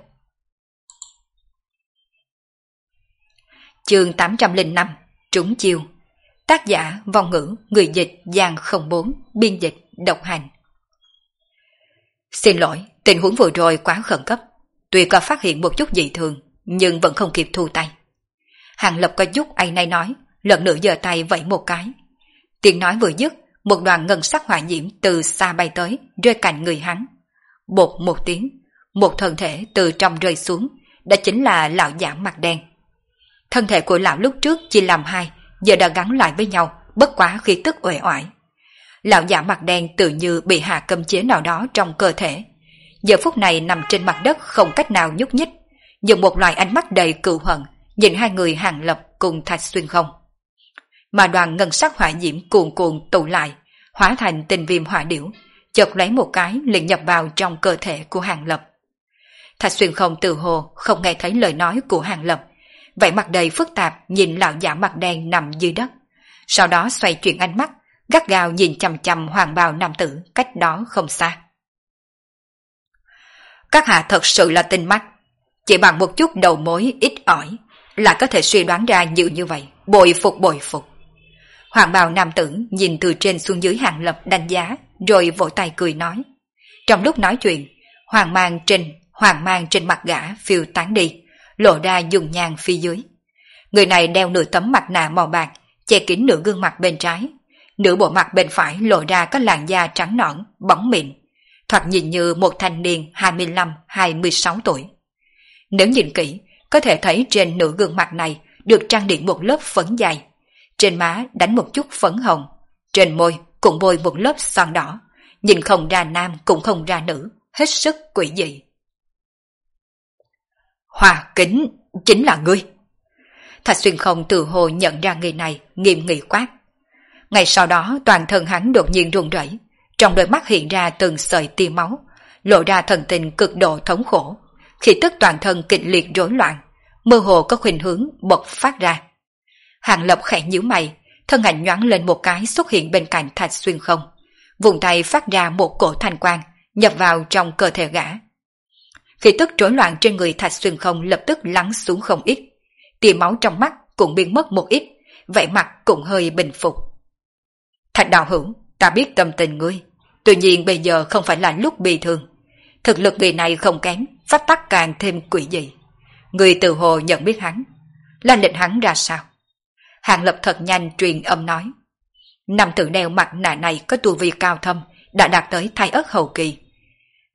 Chương 805 Trúng chiêu. Tác giả Vong Ngữ, người dịch Giang 04, biên dịch Độc Hành. Xin lỗi, tình huống vừa rồi quá khẩn cấp. Tuy có phát hiện một chút dị thường, nhưng vẫn không kịp thu tay. Hàng Lập có chút áy náy nói, lần nữa giơ tay vẫy một cái. Tiếng nói vừa dứt, một đoàn ngân sắc hỏa diễm từ xa bay tới, rơi cạnh người hắn. Bột một tiếng, một thân thể từ trong rơi xuống, đó chính là lão giả mặt đen. Thân thể của lão lúc trước chia làm hai, giờ đã gắn lại với nhau, bất quá khí tức uể oải. Lão giả mặt đen tự như bị hạ cấm chế nào đó trong cơ thể. Giờ phút này nằm trên mặt đất không cách nào nhúc nhích, dùng một loại ánh mắt đầy cừu hận nhìn hai người Hàng Lập cùng Thạch Xuyên Không. Mà đoàn ngân sắc hỏa diễm cuồn cuộn tụ lại, hóa thành tinh viêm hỏa điểu, chợt lấy một cái liền nhập vào trong cơ thể của Hàng Lập. Thạch Xuyên Không từ hồ không nghe thấy lời nói của Hàng Lập, vậy mặt đầy phức tạp nhìn lão giả mặt đen nằm dưới đất, sau đó xoay chuyển ánh mắt, gắt gao nhìn chằm chằm hoàng bào nam tử cách đó không xa. Các hạ thật sự là tinh mắt, chỉ bằng một chút đầu mối ít ỏi là có thể suy đoán ra như vậy, bội phục bội phục. Hoàng bào nam tử nhìn từ trên xuống dưới Hàng Lập đánh giá, rồi vỗ tay cười nói. Trong lúc nói chuyện, hoàng mang trên mặt gã phiêu tán đi, lộ ra dùng nhang phía dưới. Người này đeo nửa tấm mặt nạ màu bạc, che kín nửa gương mặt bên trái, nửa bộ mặt bên phải lộ ra có làn da trắng nõn, bóng mịn, thoạt nhìn như một thanh niên 25-26 tuổi. Nếu nhìn kỹ, có thể thấy trên nửa gương mặt này được trang điểm một lớp phấn dày, trên má đánh một chút phấn hồng, trên môi cũng bôi một lớp son đỏ, nhìn không ra nam cũng không ra nữ, hết sức quỷ dị. Hòa Kính, chính là ngươi. Thạch Xuyên Không từ hồ nhận ra người này, nghiêm nghị quát. Ngay sau đó toàn thân hắn đột nhiên run rẩy, trong đôi mắt hiện ra từng sợi tia máu, lộ ra thần tình cực độ thống khổ, khí tức toàn thân kịch liệt rối loạn, mơ hồ có khuynh hướng bộc phát ra. Hàng Lập khẽ nhíu mày, thân ảnh nhoáng lên một cái xuất hiện bên cạnh Thạch Xuyên Không, vùng tay phát ra một cổ thanh quang nhập vào trong cơ thể gã. Khí tức rối loạn trên người Thạch Xuyên Không lập tức lắng xuống không ít, tia máu trong mắt cũng biến mất một ít, vẻ mặt cũng hơi bình phục. Thạch đạo hữu, ta biết tâm tình ngươi, tuy nhiên bây giờ không phải là lúc bị thương. Thực lực người này không kém, pháp tắc càng thêm quỷ dị. Người từ hồ nhận biết hắn, là lệnh hắn ra sao? Hàng Lập thật nhanh truyền âm nói. Nam tử đeo mặt nạ này có tu vi cao thâm, đã đạt tới thái ớt hậu kỳ.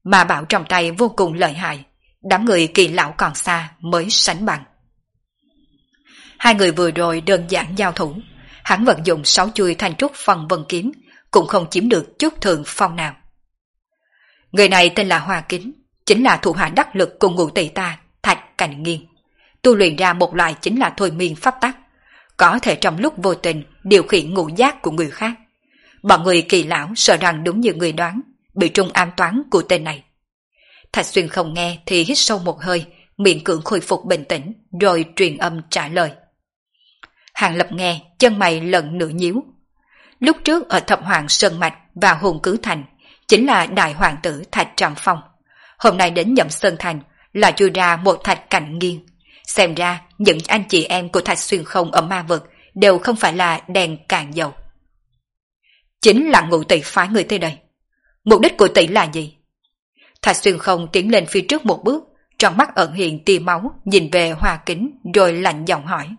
mà bảo trong tay vô cùng lợi hại, đám người kỳ lão còn xa mới sánh bằng. Hai người vừa rồi đơn giản giao thủ, hắn vận dụng 6 chuôi thanh trúc phong vân kiếm, cũng không chiếm được chút thượng phong nào. Người này tên là Hoa Kính, chính là thủ hạ đắc lực cùng ngũ tỷ ta, Thạch Cảnh Nghiên. Tu luyện ra một loại chính là thôi miên pháp tắc, có thể trong lúc vô tình điều khiển ngũ giác của người khác. Bọn người kỳ lão sợ rằng đúng như người đoán, bị trung ám toán của tên này. Thạch Xuyên không nghe thì hít sâu một hơi, miệng cưỡng khôi phục bình tĩnh, rồi truyền âm trả lời. Hàng Lập nghe, chân mày lần nữa nhíu. Lúc trước ở Thập Hoàng Sơn Mạch và Hùng Cứ Thành, chính là đại hoàng tử Thạch Trạm Phong. Hôm nay đến Nhậm Sơn Thành, là chui ra một Thạch Cảnh Nghiên. Xem ra, những anh chị em của Thạch Xuyên không ở ma vực đều không phải là đèn cạn dầu. Chính là ngũ tỷ phái người tới đây. Mục đích của tỷ là gì? Thạch Xuyên không tiến lên phía trước một bước, trong mắt ẩn hiện tia máu, nhìn về Hoa Kính rồi lạnh giọng hỏi.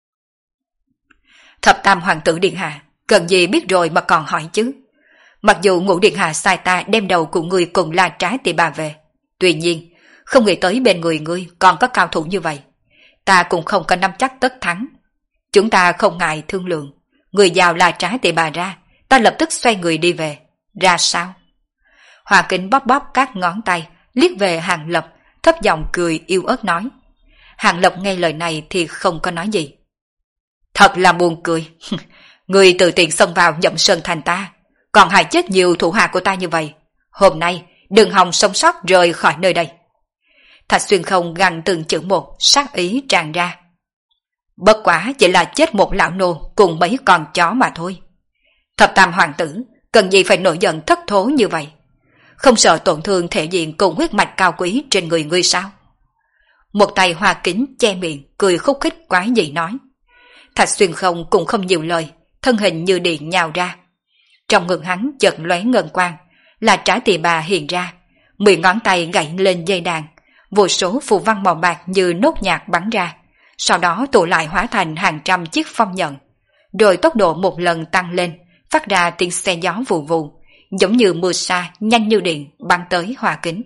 Thập Tam hoàng tử điện hạ, cần gì biết rồi mà còn hỏi chứ? Mặc dù ngũ điện hạ sai ta đem đầu của người cùng La Trá Tỳ Bà về, tuy nhiên không nghĩ tới bên người ngươi còn có cao thủ như vậy, ta cũng không có nắm chắc tất thắng. Chúng ta không ngại thương lượng, người giao La Trá Tỳ Bà ra, ta lập tức xoay người đi về. Ra sao? Hoa Kính bóp bóp các ngón tay, liếc về Hàng Lập, thấp giọng cười yêu ớt nói. Hàng Lập nghe lời này thì không có nói gì. Thật là buồn cười. Người tự tiện xông vào Nhậm Sơn Thành ta, còn hại chết nhiều thủ hạ của ta như vậy. Hôm nay đừng hòng sống sót rời khỏi nơi đây. Thạch Xuyên không gằn từng chữ một, sát ý tràn ra. Bất quá chỉ là chết một lão nô cùng mấy con chó mà thôi. Thập Tam hoàng tử cần gì phải nổi giận thất thố như vậy? Không sợ tổn thương thể diện cùng huyết mạch cao quý trên người ngươi sao? Một tay Hoa Kính che miệng, cười khúc khích quái dị nói. Thạch Xuyên không cũng không nhiều lời, thân hình như điện nhào ra. Trong ngực hắn chợt lóe ngân quang, là Trá Tỳ Bà hiện ra, 10 ngón tay gảy lên dây đàn, vô số phù văn màu bạc như nốt nhạc bắn ra, sau đó tụ lại hóa thành hàng trăm chiếc phong nhận, rồi tốc độ một lần tăng lên, phát ra tiếng xe gió vù vù, giống như mưa sa nhanh như điện bắn tới Hoa Kính.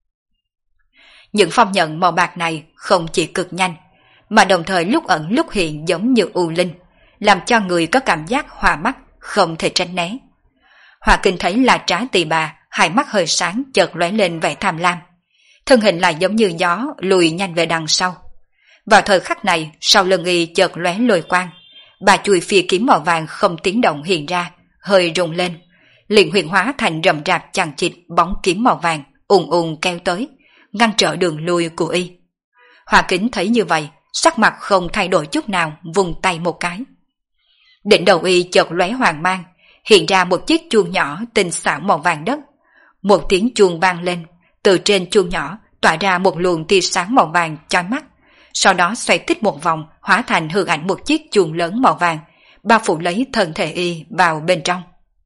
Những phong nhận màu bạc này không chỉ cực nhanh, mà đồng thời lúc ẩn lúc hiện giống như u linh, làm cho người có cảm giác hoa mắt, không thể tránh né. Hoa Kính thấy là Trá Tỳ Bà, hai mắt hơi sáng chợt lóe lên vẻ tham lam, thân hình lại giống như gió lùi nhanh về đằng sau. Vào thời khắc này, sau lưng y chợt lóe lôi quang, bà chùi phi kiếm màu vàng không tiếng động hiện ra, hơi rung lên, liền huyền hóa thành rậm rạp chằng chịt bóng kiếm màu vàng ùn ùn kéo tới, ngăn trở đường lui của y. Hoa Kính thấy như vậy, sắc mặt không thay đổi chút nào, vùng tay một cái. Đỉnh đầu y chợt lóe hoàng mang, hiện ra một chiếc chuông nhỏ tinh xảo màu vàng đất. Một tiếng chuông vang lên, từ trên chuông nhỏ tỏa ra một luồng tia sáng màu vàng chói mắt, sau đó xoay tít một vòng, hóa thành hư ảnh một chiếc chuông lớn màu vàng, bao phủ lấy thân thể y vào bên trong.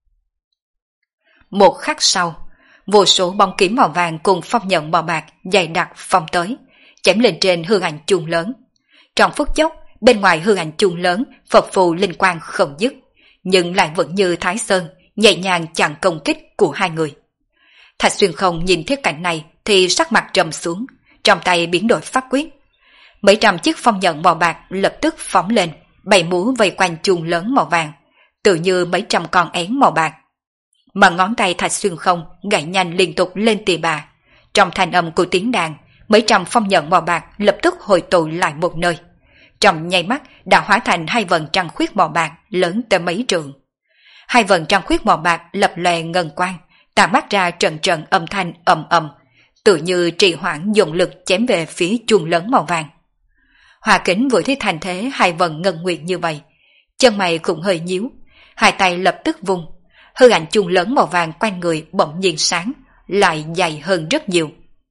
Một khắc sau, vô số bóng kiếm màu vàng cùng phong nhận màu bạc dày đặc phong tới, chém lên trên hư ảnh chuông lớn. Trong phút chốc, bên ngoài hư ảnh chuông lớn phập phù linh quang không dứt, nhưng lại vẫn như Thái Sơn, nhẹ nhàng chặn công kích của hai người. Thạch Xuyên không nhìn thấy cảnh này thì sắc mặt trầm xuống, trong tay biến đổi pháp quyết. Mấy trăm chiếc phong nhận màu bạc lập tức phóng lên, bay múa vây quanh chuông lớn màu vàng, tự như mấy trăm con én màu bạc. Mà ngón tay Thạch Xuyên không gảy nhanh liên tục lên Tỳ Bà. Trong thanh âm của tiếng đàn, mấy trăm phong nhận màu bạc lập tức hội tụ lại một nơi. Trong nháy mắt đã hóa thành hai vầng trăng khuyết màu bạc lớn tới mấy trượng. Hai vầng trăng khuyết màu bạc lập lòe ngân quang, tản mát ra trận trận âm thanh ầm ầm, tự như trì hoãn dùng lực chém về phía chuông lớn màu vàng. Hoa Kính vừa thấy thành thế hai vầng ngân nguyệt như vậy, chân mày cũng hơi nhíu, hai tay lập tức vung, hư ảnh chuông lớn màu vàng quanh người bỗng nhiên sáng, lại dày hơn rất nhiều.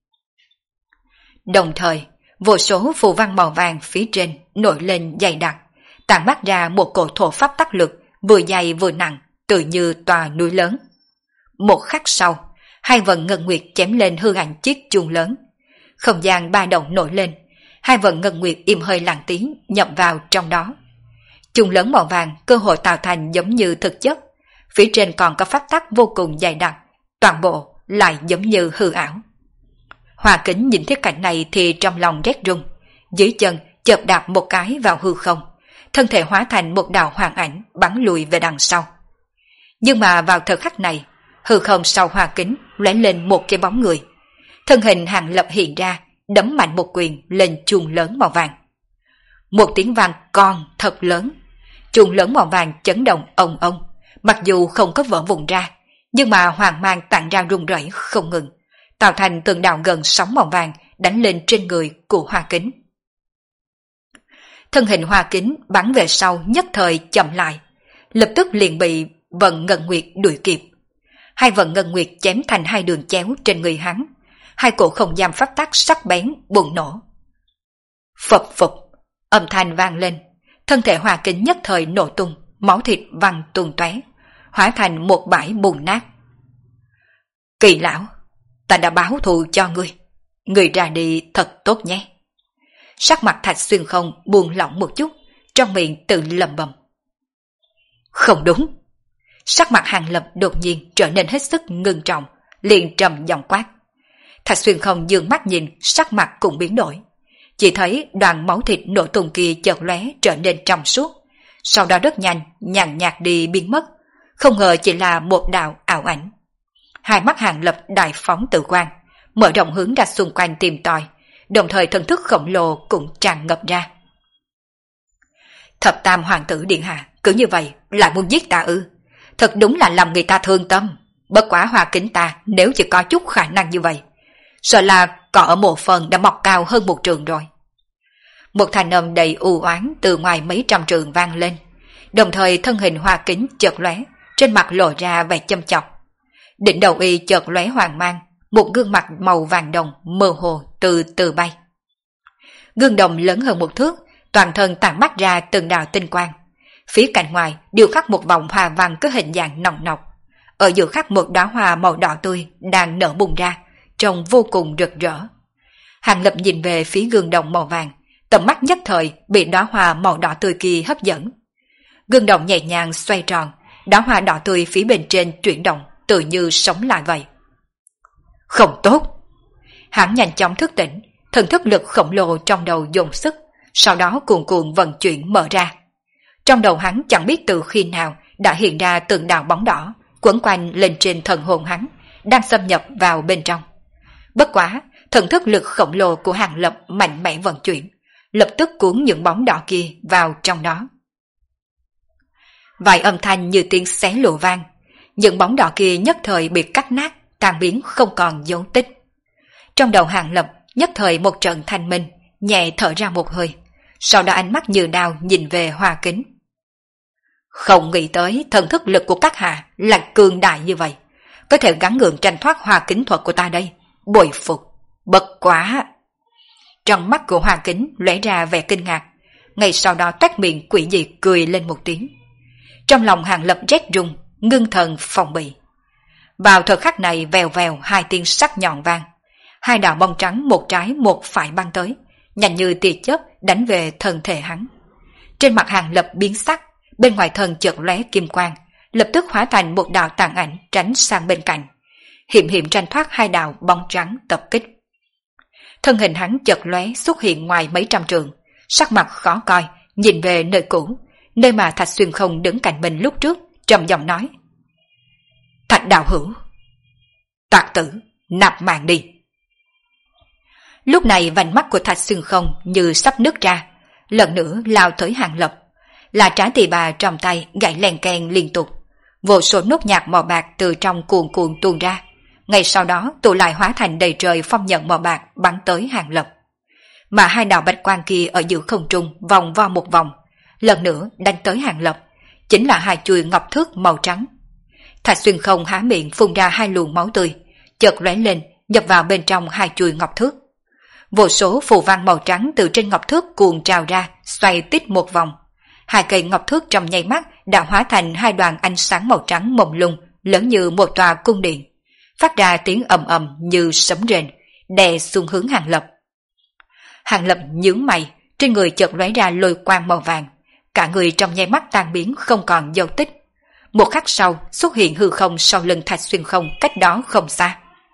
Đồng thời, vô số phù văn màu vàng phía trên nổi lên dày đặc, tản mát ra một cổ thổ pháp tắc lực vừa dày vừa nặng, tự như tòa núi lớn. Một khắc sau, hai vầng ngân nguyệt chém lên hư ảnh chiếc chuông lớn. Không gian ba động nổi lên, hai vầng ngân nguyệt im hơi lặng tiếng nhập vào trong đó. Chuông lớn màu vàng cơ hội tạo thành giống như thực chất, phía trên còn có pháp tắc vô cùng dày đặc, toàn bộ lại giống như hư ảo. Hoa Kính nhìn thấy cảnh này thì trong lòng rét run, dưới chân chợt đạp một cái vào hư không, thân thể hóa thành một đạo hoàng ảnh bắn lùi về đằng sau. Nhưng mà vào thời khắc này, hư không sau Hoa Kính lóe lên một cái bóng người. Thân hình Hàng Lập hiện ra, đấm mạnh một quyền lên chuông lớn màu vàng. Một tiếng vang con thật lớn, chuông lớn màu vàng chấn động ong ong, mặc dù không có vỡ vụn ra, nhưng mà hoàng mang tản ra rung rẩy không ngừng, tạo thành từng đạo gần sóng màu vàng đánh lên trên người của Hoa Kính. Thân hình Hoa Kính bắn về sau nhất thời chậm lại, lập tức liền bị Vận Ngân Nguyệt đuổi kịp. Hai Vận Ngân Nguyệt chém thành hai đường chéo trên người hắn, hai cổ không gian pháp tắc sắc bén bùng nổ. Phập phập, âm thanh vang lên, thân thể Hoa Kính nhất thời nổ tung, máu thịt văng tung tóe, hóa thành một bãi bùn nát. Kỳ lão, ta đã báo thù cho ngươi, ngươi ra đi thật tốt nhé. Sắc mặt Thạch Xuyên Không buông lỏng một chút, trong miệng tự lẩm bẩm. Không đúng. Sắc mặt Hàng Lập đột nhiên trở nên hết sức ngưng trọng, liền trầm giọng quát. Thạch Xuyên Không dương mắt nhìn, sắc mặt cũng biến đổi. Chỉ thấy đoàn máu thịt nổ tung kia chợt lóe trở nên trong suốt, sau đó rất nhanh nhàn nhạt đi biến mất, không ngờ chỉ là một đạo ảo ảnh. Hai mắt Hàng Lập đại phóng tự quang, mở rộng hướng ra xung quanh tìm tòi, đồng thời thần thức khổng lồ cũng tràn ngập ra. Thập Tam Hoàng tử điện hạ cứ như vậy lại muốn giết ta ư? Thật đúng là làm người ta thương tâm. Bất quá Hoa Kính ta nếu chỉ có chút khả năng như vậy, sợ là cỏ ở một phần đã mọc cao hơn một trường rồi. Một thanh âm đầy u oán từ ngoài mấy trăm trường vang lên, đồng thời thân hình Hoa Kính chợt lóe, trên mặt lộ ra vẻ châm chọc. Đỉnh đầu y chợt lóe hoàng mang, một gương mặt màu vàng đồng mơ hồ từ từ bay. Gương đồng lớn hơn một thước, toàn thân tản mắt ra từng đạo tinh quang. Phía cạnh ngoài điêu khắc một vòng hoa văn có hình dạng nòng nọc, ở giữa khắc một đóa hoa màu đỏ tươi đang nở bùng ra, trông vô cùng rực rỡ. Hàng Lập nhìn về phía gương đồng màu vàng, tầm mắt nhất thời bị đóa hoa màu đỏ tươi kia hấp dẫn. Gương đồng nhẹ nhàng xoay tròn, đóa hoa đỏ tươi phía bên trên chuyển động, tự như sống lại vậy. Không tốt! Hắn nhanh chóng thức tỉnh, thần thức lực khổng lồ trong đầu dồn sức, sau đó cuồn cuộn vận chuyển mở ra. Trong đầu hắn chẳng biết từ khi nào đã hiện ra từng đạo bóng đỏ, quấn quanh lên trên thần hồn hắn, đang xâm nhập vào bên trong. Bất quá, thần thức lực khổng lồ của Hàng Lập mạnh mẽ vận chuyển, lập tức cuốn những bóng đỏ kia vào trong đó. Vài âm thanh như tiếng xé lụa vang, những bóng đỏ kia nhất thời bị cắt nát, tan biến không còn dấu tích. Trong đầu Hàng Lập nhất thời một trận thanh minh, nhẹ thở ra một hơi, sau đó ánh mắt như đao nhìn về Hoa Kính. Không nghĩ tới thần thức lực của các hạ là cường đại như vậy, có thể gắng gượng tranh thoát Hoa Kính thuật của ta đây, bội phục, bất quá. Trong mắt của Hoa Kính lóe ra vẻ kinh ngạc, ngay sau đó toét miệng quỷ dị cười lên một tiếng. Trong lòng Hàng Lập rét run, ngưng thần phòng bị. Vào thời khắc này vèo vèo hai tiếng sắc nhọn vang, hai đạo bóng trắng một trái một phải băng tới, nhanh như tia chớp đánh về thân thể hắn. Trên mặt Hàng Lập biến sắc, bên ngoài thân chợt lóe kim quang, lập tức hóa thành một đạo tàn ảnh tránh sang bên cạnh, hiểm hiểm tranh thoát hai đạo bóng trắng tập kích. Thân hình hắn chợt lóe xuất hiện ngoài mấy trăm trường, sắc mặt khó coi, nhìn về nơi cũ, nơi mà Thạch Xuyên Không đứng cạnh mình lúc trước, trầm giọng nói: Thạch đạo hữu, tạc tử, nạp mạng đi. Lúc này vành mắt của Thạch Xuyên Không như sắp nứt ra, lần nữa lao tới Hàng Lập, là trái tỳ bà trong tay gãy len keng liên tục, vô số nốt nhạc màu bạc từ trong cuồn cuộn tuôn ra, ngay sau đó tụ lại hóa thành đầy trời phong nhận màu bạc bắn tới Hàng Lập. Mà hai đạo bạch quang kia ở giữa không trung vòng vo một vòng, lần nữa đánh tới Hàng Lập, chính là hai chuôi ngọc thước màu trắng. Thạch Xuyên Không há miệng phun ra hai luồng máu tươi, chợt lóe lên nhập vào bên trong hai chuôi ngọc thước. Vô số phù văn màu trắng từ trên ngọc thước cuồn trào ra, xoay tít một vòng. Hai cây ngọc thước trong nháy mắt đã hóa thành hai đoàn ánh sáng màu trắng mông lung, lớn như một tòa cung điện, phát ra tiếng ầm ầm như sấm rền, đè xuống hướng Hàng Lập. Hàng Lập nhướng mày, trên người chợt lóe ra lôi quang màu vàng, cả người trong nháy mắt tan biến không còn dấu tích. Một khắc sau xuất hiện hư không sau lưng Thạch Xuyên Không cách đó không xa.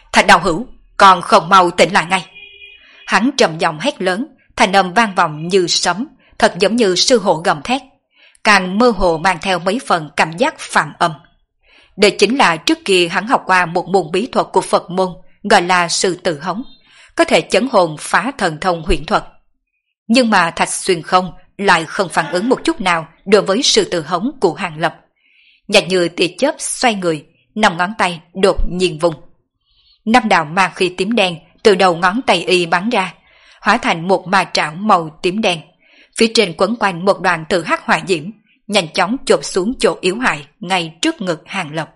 Thạch đạo hữu, còn không mau tỉnh lại ngay. Hắn trầm giọng hét lớn, thanh âm vang vọng như sấm, thật giống như sư hộ gầm thét, càng mơ hồ mang theo mấy phần cảm giác phạm âm. Đây chính là trước kia hắn học qua một môn bí thuật của Phật môn, gọi là sư tử hống, có thể chấn hồn phá thần thông huyền thuật. Nhưng mà Thạch Xuyên Không lại không phản ứng một chút nào đối với sư tử hống của Hàng Lập. Nhanh như tia chớp xoay người, 5 ngón tay đột nhiên vùng. 5 đạo ma khí tím đen từ đầu ngón tay y bắn ra, hóa thành một ma trảo màu tím đen. Phía trên quấn quanh một đoàn tự hắc hỏa diễm, nhanh chóng chộp xuống chỗ yếu hại ngay trước ngực Hàng Lập.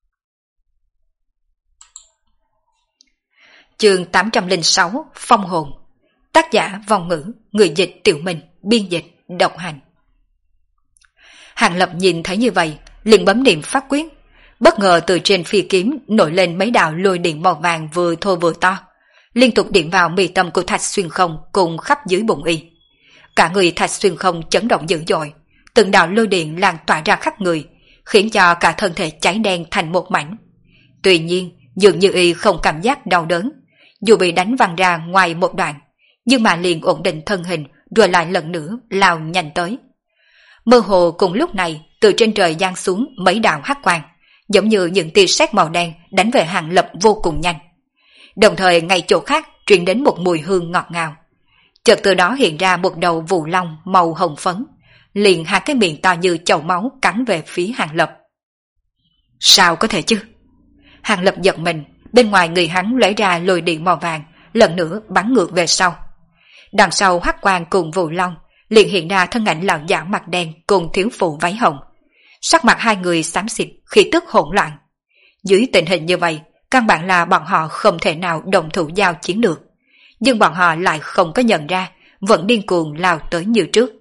Chương 806 Phong hồn. Tác giả Vong Ngữ, người dịch Tiểu Minh, biên dịch Độc Hành. Hàng Lập nhìn thấy như vậy, liền bấm niệm pháp quyết. Bất ngờ từ trên phi kiếm nổi lên mấy đạo lôi điện màu vàng vừa thô vừa to, liên tục điện vào mi tâm của Thạch Xuyên Không cùng khắp dưới bụng y. Cả người Thạch Xuyên Không chấn động dữ dội, từng đạo lôi điện lan tỏa ra khắp người, khiến cho cả thân thể cháy đen thành một mảnh. Tuy nhiên, dường như y không cảm giác đau đớn, dù bị đánh văng ra ngoài một đoạn, nhưng mà liền ổn định thân hình rồi lại lần nữa lao nhanh tới. Mơ hồ cùng lúc này, từ trên trời giáng xuống mấy đạo hắc quang, giống như những tia sét màu đen đánh về Hàng Lập vô cùng nhanh. Đồng thời ngay chỗ khác truyền đến một mùi hương ngọt ngào. Chợt từ đó hiện ra một đầu vụ long màu hồng phấn, liền hai cái miệng to như chậu máu cắn về phía Hàng Lập. Sao có thể chứ? Hàng Lập giật mình, bên ngoài người hắn lóe ra lôi điện màu vàng, lần nữa bắn ngược về sau. Đằng sau hắc quang cùng vụ long liền hiện ra thân ảnh lão giả mặt đen cùng thiếu phụ váy hồng. Sắc mặt hai người xám xịt, khí tức hỗn loạn. Dưới tình hình như vậy, căn bản là bọn họ không thể nào đồng thủ giao chiến được. Nhưng bọn họ lại không có nhận ra, vẫn điên cuồng lao tới như trước.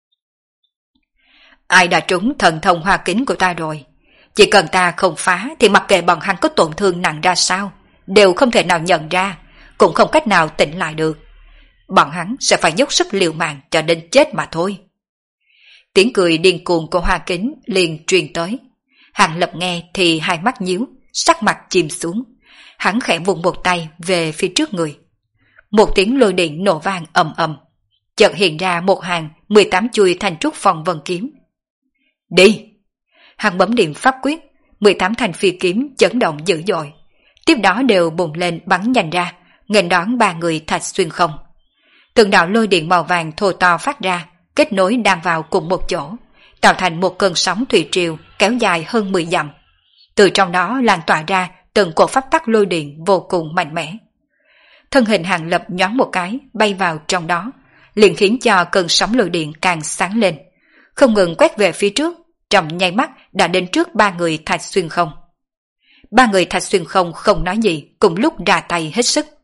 Ai đã trúng thần thông hoa kính của ta rồi? Chỉ cần ta không phá thì mặc kệ bọn hắn có tổn thương nặng ra sao, đều không thể nào nhận ra, cũng không cách nào tỉnh lại được. Bọn hắn sẽ phải dốc sức liều mạng cho đến chết mà thôi. Tiếng cười điên cuồng của hoa kính liền truyền tới. Hàng Lập nghe thì hai mắt nhíu, sắc mặt chìm xuống. Hắn khẽ vùng một tay về phía trước người. Một tiếng lôi điện nổ vang ầm ầm, chợt hiện ra một hàng 18 chuôi thanh trúc phong vân kiếm. Đi! Hắn bấm điện pháp quyết, 18 thanh phi kiếm chấn động dữ dội. Tiếp đó đều bùng lên bắn nhanh ra, nghênh đón ba người Thạch Xuyên Không. Từng đạo lôi điện màu vàng thô to phát ra, kết nối đan vào cùng một chỗ, tạo thành một cơn sóng thủy triều kéo dài hơn 10 dặm. Từ trong đó lan tỏa ra từng cột pháp tắc lôi điện vô cùng mạnh mẽ. Thân hình Hàng Lập nhoáng một cái bay vào trong đó, liền khiến cho cơn sóng lôi điện càng sáng lên, không ngừng quét về phía trước, trong nháy mắt đã đến trước ba người Thạch Xuyên Không. Ba người Thạch Xuyên Không không nói gì, cùng lúc ra tay hết sức.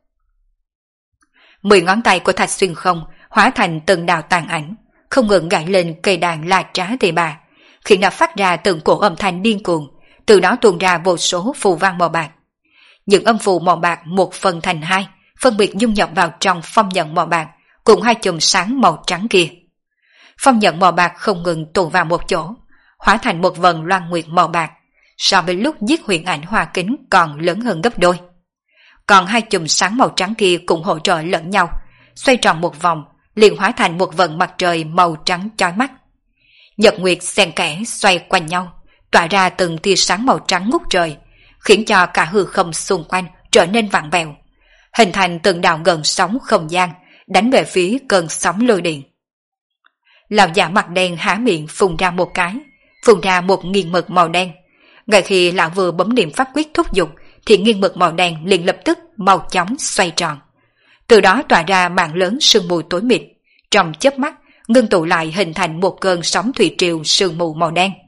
10 ngón tay của Thạch Xuyên Không hóa thành từng đạo tàn ảnh, không ngừng gảy lên cây đàn la trá tề bà, khiến nó phát ra từng cổ âm thanh điên cuồng, từ đó tuôn ra vô số phù văn màu bạc. Những âm phù màu bạc một phần thành hai, phân biệt dung nhập vào trong phong nhận màu bạc cùng hai chùm sáng màu trắng kia. Phong nhận màu bạc không ngừng tụ vào một chỗ, hóa thành một vầng loan nguyệt màu bạc, so với lúc giết huyền ảnh hoa kính còn lớn hơn gấp đôi. Còn hai chùm sáng màu trắng kia cũng hỗ trợ lẫn nhau, xoay tròn một vòng, liền hóa thành một vầng mặt trời màu trắng chói mắt. Nhật nguyệt xen kẽ xoay quanh nhau, tỏa ra từng tia sáng màu trắng ngút trời, khiến cho cả hư không xung quanh trở nên vặn vẹo, hình thành từng đạo gợn sóng không gian, đánh về phía cơn sóng lôi điện. Lão giả mặt đen há miệng phun ra một cái, phun ra một nghiền mực màu đen. Ngay khi lão vừa bấm niệm pháp quyết thúc giục, thì nghiền mực màu đen liền lập tức màu chóng xoay tròn. Từ đó tỏa ra mảng lớn sương mù tối mịt, trong chớp mắt ngưng tụ lại hình thành một cơn sóng thủy triều sương mù màu đen.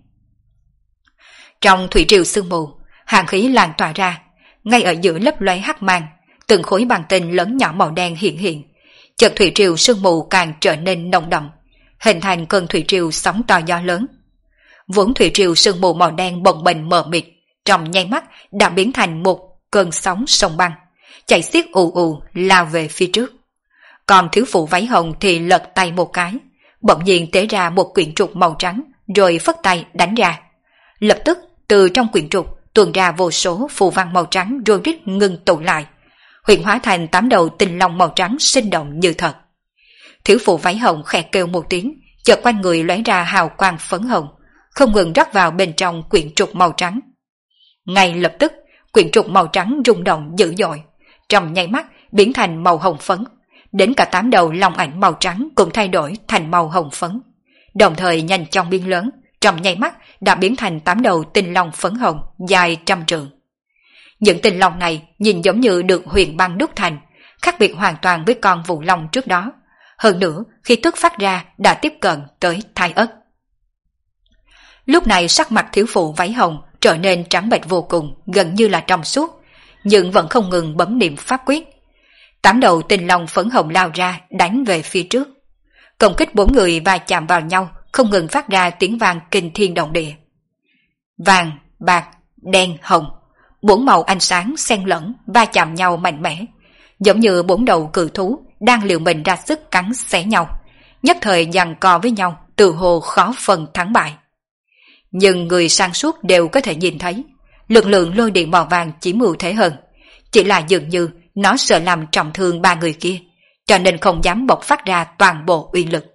Trong thủy triều sương mù, hàn khí lan tỏa ra, ngay ở giữa lấp lóe hắc mang, từng khối băng tinh lớn nhỏ màu đen hiện hiện. Chợt thủy triều sương mù càng trở nên nồng đậm, hình thành cơn thủy triều sóng to gió lớn. Vốn thủy triều sương mù màu đen bồng bềnh mờ mịt, trong nháy mắt đã biến thành một cơn sóng sông băng, chạy xiết ù ù lao về phía trước. Còn thiếu phụ váy hồng thì lật tay một cái, bỗng nhiên tế ra một quyển trục màu trắng, rồi phất tay đánh ra. Lập tức từ trong quyển trục tuôn ra vô số phù văn màu trắng rối rít ngưng tụ lại, huyện hóa thành 8 đầu tinh long màu trắng sinh động như thật. Thiếu phụ váy hồng khẽ kêu một tiếng, chợt quanh người lóe ra hào quang phấn hồng, không ngừng rót vào bên trong quyển trục màu trắng. Ngay lập tức, quyển trục màu trắng rung động dữ dội, trong nháy mắt biến thành màu hồng phấn, đến cả 8 đầu long ảnh màu trắng cũng thay đổi thành màu hồng phấn, đồng thời nhanh chóng biến lớn, trong nháy mắt đã biến thành 8 đầu tinh long phấn hồng dài 100 trượng. Những tinh long này nhìn giống như được huyền băng đúc thành, khác biệt hoàn toàn với con vũ long trước đó. Hơn nữa, khi tức phát ra đã tiếp cận tới thai ất. Lúc này sắc mặt thiếu phụ váy hồng trở nên trắng bệch vô cùng, gần như là trong suốt, nhưng vẫn không ngừng bấm niệm pháp quyết. 8 đầu tinh long phấn hồng lao ra đánh về phía trước. Công kích 4 người va chạm vào nhau, không ngừng phát ra tiếng vang kinh thiên động địa. Vàng, bạc, đen, hồng, 4 màu ánh sáng xen lẫn va chạm nhau mạnh mẽ, giống như 4 đầu cự thú đang liều mình ra sức cắn xé nhau, nhất thời giằng co với nhau, tự hồ khó phân thắng bại. Nhưng người sáng suốt đều có thể nhìn thấy, lực lượng lôi điện màu vàng chỉ ưu thế hơn, chỉ là dường như nó sợ làm trọng thương 3 người kia, cho nên không dám bộc phát ra toàn bộ uy lực.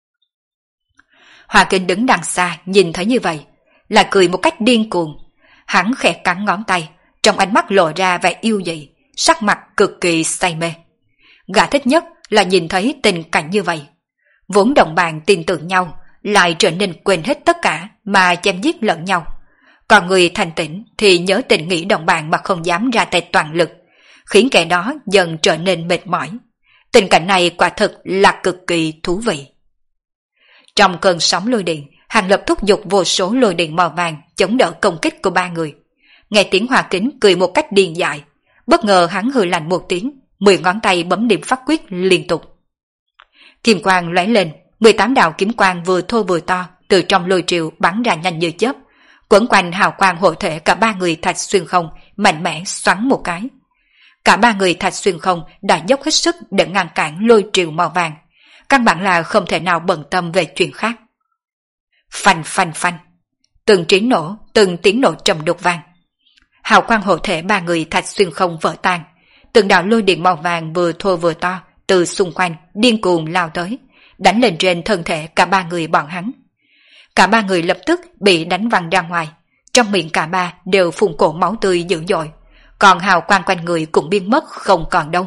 Hoa Kính đứng đằng xa nhìn thấy như vậy, là cười một cách điên cuồng. Hắn khẽ cắn ngón tay, trong ánh mắt lộ ra vẻ yêu dị, sắc mặt cực kỳ say mê. Gã thích nhất là nhìn thấy tình cảnh như vậy. Vốn đồng bạn tin tưởng nhau, lại trở nên quên hết tất cả mà chém giết lẫn nhau. Còn người thành tỉnh thì nhớ tình nghĩ đồng bạn mà không dám ra tay toàn lực, khiến kẻ đó dần trở nên mệt mỏi. Tình cảnh này quả thực là cực kỳ thú vị. Trong cơn sóng lôi điện, Hàng Lập thúc giục vô số lôi điện màu vàng chống đỡ công kích của 3 người. Nghe tiếng Hoa Kính cười một cách điên dại, bất ngờ hắn hừ lạnh một tiếng, 10 ngón tay bấm niệm pháp quyết liên tục. Kim quang lóe lên, 18 đạo kiếm quang vừa thô vừa to từ trong lôi triều bắn ra nhanh như chớp, quấn quanh hào quang hộ thể cả 3 người Thạch Xuyên Không, mạnh mẽ xoắn một cái. Cả 3 người Thạch Xuyên Không đã dốc hết sức để ngăn cản lôi triều màu vàng, căn bản là không thể nào bận tâm về chuyện khác. Phanh phanh phanh, từng tiếng nổ trầm đục vang. Hào quang hộ thể 3 người Thạch Xuyên Không vỡ tan, từng đạo lôi điện màu vàng vừa thô vừa to từ xung quanh điên cuồng lao tới, đánh lên trên thân thể cả 3 người bọn hắn. Cả 3 người lập tức bị đánh văng ra ngoài, trong miệng cả 3 đều phun cổ máu tươi dữ dội, còn hào quang quanh người cũng biến mất không còn đâu.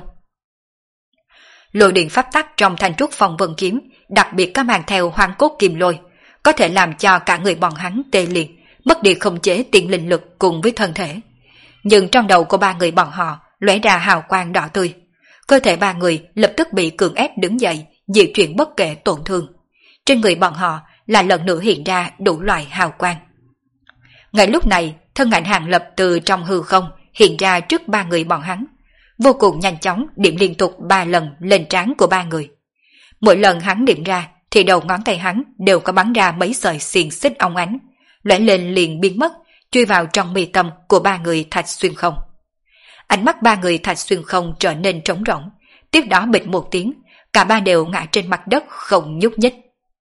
Lôi điện pháp tắc trong thanh trúc phong vân kiếm đặc biệt có mang theo hoang cốt kim lôi, có thể làm cho cả người bọn hắn tê liệt, mất đi khống chế tiên linh lực cùng với thân thể. Nhưng trong đầu của 3 người bọn họ lóe ra hào quang đỏ tươi, cơ thể 3 người lập tức bị cưỡng ép đứng dậy, di chuyển bất kể tổn thương. Trên người bọn họ là lần nữa hiện ra đủ loại hào quang. Ngay lúc này, thân ảnh Hàng Lập từ trong hư không hiện ra trước 3 người bọn hắn, vô cùng nhanh chóng điểm liên tục 3 lần lên trán của 3 người. Mỗi lần hắn điểm ra thì đầu ngón tay hắn đều có bắn ra mấy sợi xiềng xích óng ánh, lóe lên liền biến mất, chui vào trong mi tâm của 3 người Thạch Xuyên Không. Ánh mắt 3 người Thạch Xuyên Không trở nên trống rỗng, tiếp đó bịch một tiếng, cả 3 đều ngã trên mặt đất không nhúc nhích.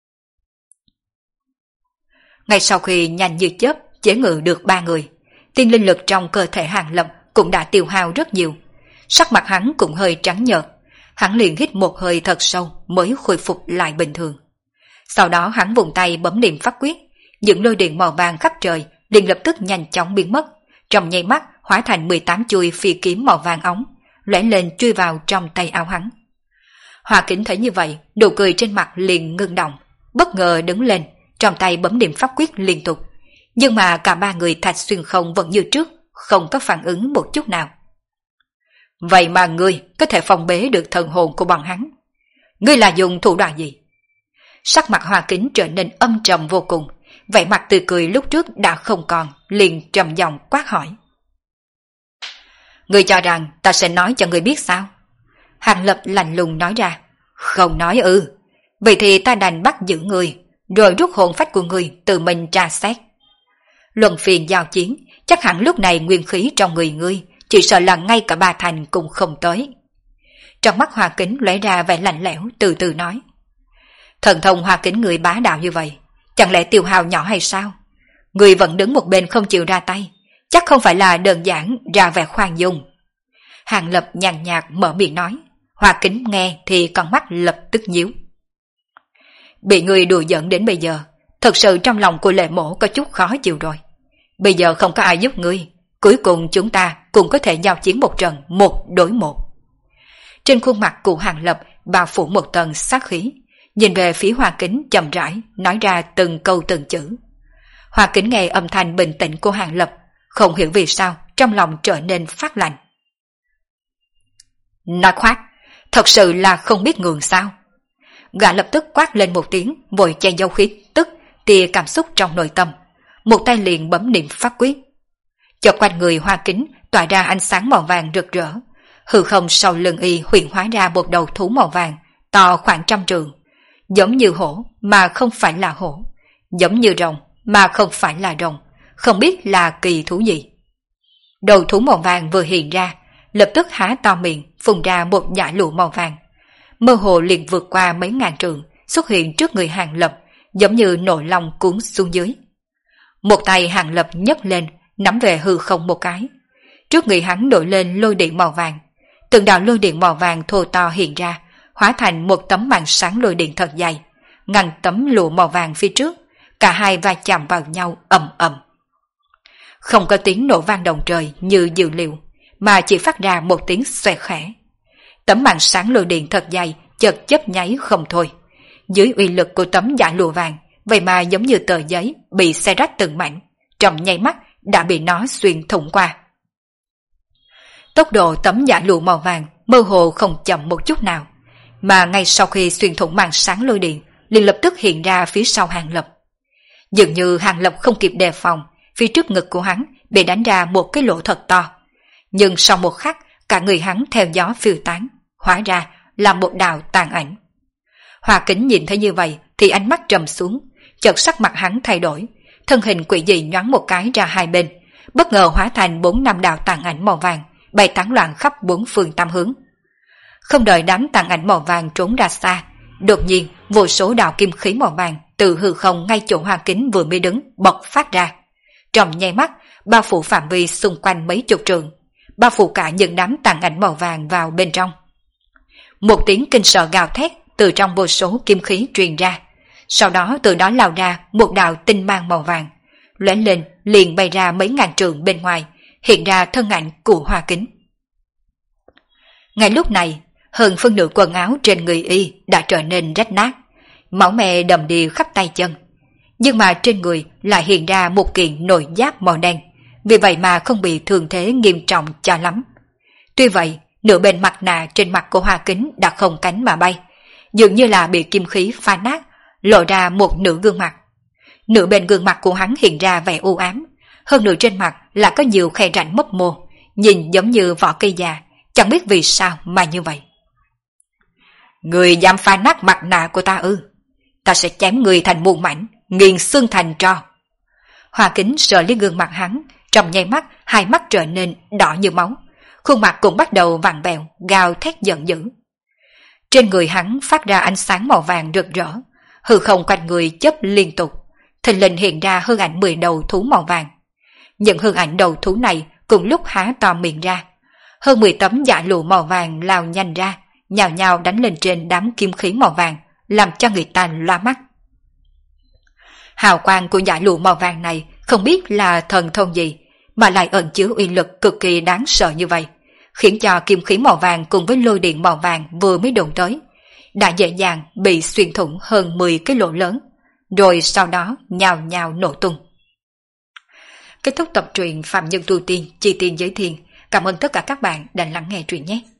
Ngay sau khi nhanh như chớp chế ngự được 3 người, tiên linh lực trong cơ thể Hàng Lập cũng đã tiêu hao rất nhiều. Sắc mặt hắn cũng hơi trắng nhợt, hắn liền hít một hơi thật sâu mới khôi phục lại bình thường. Sau đó hắn vùng tay bấm niệm pháp quyết, những lôi điện màu vàng khắp trời liền lập tức nhanh chóng biến mất, trong nháy mắt hóa thành 18 chuôi phi kiếm màu vàng óng, lóe lên chui vào trong tay áo hắn. Hoa Kính thấy như vậy, nụ cười trên mặt liền ngưng động, bất ngờ đứng lên, trong tay bấm niệm pháp quyết liên tục. Nhưng mà cả 3 người Thạch Xuyên Không vẫn như trước, không có phản ứng một chút nào. Vậy mà ngươi có thể phòng bế được thần hồn của bọn hắn. Ngươi là dùng thủ đoạn gì? Sắc mặt Hoa Kính trở nên âm trầm vô cùng, vẻ mặt tươi cười lúc trước đã không còn, liền trầm giọng quát hỏi. Ngươi cho rằng ta sẽ nói cho ngươi biết sao? Hàng Lập lạnh lùng nói ra. Không nói ư? Vậy thì ta đành bắt giữ ngươi, rồi rút hồn phách của ngươi tự mình tra xét. Luân phiền giao chiến, chắc hẳn lúc này nguyên khí trong người ngươi chỉ sợ là ngay cả 3 thành cũng không tới. Trong mắt Hoa Kính lóe ra vẻ lạnh lẽo, từ từ nói. Thần thông Hoa Kính người bá đạo như vậy, chẳng lẽ tiêu hao nhỏ hay sao? Người vẫn đứng một bên không chịu ra tay, chắc không phải là đơn giản ra vẻ khoan dung. Hàng Lập nhàn nhạt mở miệng nói, Hoa Kính nghe thì con mắt lập tức nhíu. Bị người đùa giỡn đến bây giờ, thật sự trong lòng của Lệ Mỗ có chút khó chịu rồi. Bây giờ không có ai giúp ngươi, cuối cùng chúng ta cũng có thể giao chiến một trận 1 đối 1. Trên khuôn mặt của Hàng Lập bao phủ một tầng sát khí, nhìn về phía Hoa Kính chậm rãi nói ra từng câu từng chữ. Hoa Kính nghe âm thanh bình tĩnh của Hàng Lập, không hiểu vì sao trong lòng trở nên phát lạnh. Nói khoác, thật sự là không biết ngường sao. Gã lập tức quát lên một tiếng, vội che giấu khí tức tia cảm xúc trong nội tâm, một tay liền bấm niệm pháp quyết. Chợt quanh người Hoa Kính tỏa ra ánh sáng màu vàng rực rỡ, hư không sau lưng y huyễn hóa ra một đầu thú màu vàng to khoảng 100 trượng, giống như hổ mà không phải là hổ, giống như rồng mà không phải là rồng, không biết là kỳ thú gì. Đầu thú màu vàng vừa hiện ra, lập tức há to miệng phun ra một dải lụa màu vàng, mơ hồ liền vượt qua mấy ngàn trượng, xuất hiện trước người Hàng Lập, giống như nổi lòng cuốn xuống dưới. Một tay Hàng Lập nhấc lên, nắm về hư không một cái. Trước người hắn nổi lên lôi điện màu vàng, từng đạo lôi điện màu vàng thô to hiện ra, hóa thành một tấm màn sáng lôi điện thật dày, ngăn tấm lụa màu vàng phía trước, cả hai va chạm vào nhau ầm ầm. Không có tiếng nổ vang động trời như dự liệu, mà chỉ phát ra một tiếng xoẹt khẽ. Tấm màn sáng lôi điện thật dày chợt chớp nháy không thôi. Dưới uy lực của tấm giả lụa vàng, vậy mà giống như tờ giấy bị xé rách từng mảnh, trong nháy mắt đã bị nó xuyên thủng qua. Tốc độ tấm giả lụa màu vàng mơ hồ không chậm một chút nào, mà ngay sau khi xuyên thủng màn sáng lôi điện, liền lập tức hiện ra phía sau Hàng Lập. Dường như Hàng Lập không kịp đề phòng, phía trước ngực của hắn bị đánh ra một cái lỗ thật to. Nhưng sau một khắc, cả người hắn theo gió phiêu tán, hóa ra là một đạo tàn ảnh. Hoa Kính nhìn thấy như vậy thì ánh mắt trầm xuống, chợt sắc mặt hắn thay đổi, thân hình quỷ dị nhoáng một cái ra hai bên, bất ngờ hóa thành 4-5 đạo tàn ảnh màu vàng, bay tán loạn khắp 4 phương tám hướng. Không đợi đám tàn ảnh màu vàng trốn ra xa, đột nhiên vô số đạo kim khí màu vàng từ hư không ngay chỗ Hoa Kính vừa mới đứng bộc phát ra. Trong nháy mắt, bao phủ phạm vi xung quanh mấy chục trượng, bao phủ cả những đám tàn ảnh màu vàng vào bên trong. Một tiếng kinh sợ gào thét từ trong vô số kim khí truyền ra, sau đó từ đó lao ra một đạo tinh mang màu vàng, lóe lên liền bay ra mấy ngàn trượng bên ngoài, hiện ra thân ảnh của Hoa Kính. Ngay lúc này, hơn phân nửa quần áo trên người y đã trở nên rách nát, máu me đầm đìa khắp tay chân, nhưng mà trên người lại hiện ra một kiện nội giáp màu đen, vì vậy mà không bị thương thế nghiêm trọng cho lắm. Tuy vậy, nửa bên mặt nạ trên mặt của Hoa Kính đã không cánh mà bay, dường như là bị kim khí phá nát, lộ ra một nửa gương mặt. Nửa bên gương mặt của hắn hiện ra vẻ u ám, hơn nửa trên mặt là có nhiều khe rãnh mấp mô, nhìn giống như vỏ cây già, chẳng biết vì sao mà như vậy. Người dám phá nát mặt nạ của ta ư? Ta sẽ chém người thành muôn mảnh, nghiền xương thành tro. Hoa Kính sờ lên gương mặt hắn, trong nháy mắt hai mắt trở nên đỏ như máu, khuôn mặt cũng bắt đầu vặn vẹo, gào thét giận dữ. Trên người hắn phát ra ánh sáng màu vàng rực rỡ, hư không quanh người chớp liên tục, thình lình hiện ra hư ảnh 10 đầu thú màu vàng. Những hư ảnh đầu thú này cùng lúc há to miệng ra, hơn 10 tấm dạ lụa màu vàng lao nhanh ra, nhào nhào đánh lên trên đám kim khí màu vàng, làm cho người ta loa mắt. Hào quang của dạ lụa màu vàng này không biết là thần thông gì, mà lại ẩn chứa uy lực cực kỳ đáng sợ như vậy, khiến cho kim khí màu vàng cùng với lôi điện màu vàng vừa mới đụng tới, đã dễ dàng bị xuyên thủng hơn 10 cái lỗ lớn, rồi sau đó nhào nhào nổ tung. Kết thúc tập truyện Phạm Nhân Tu Tiên Chi Tiên Giới Thiên. Cảm ơn tất cả các bạn đã lắng nghe truyện nhé.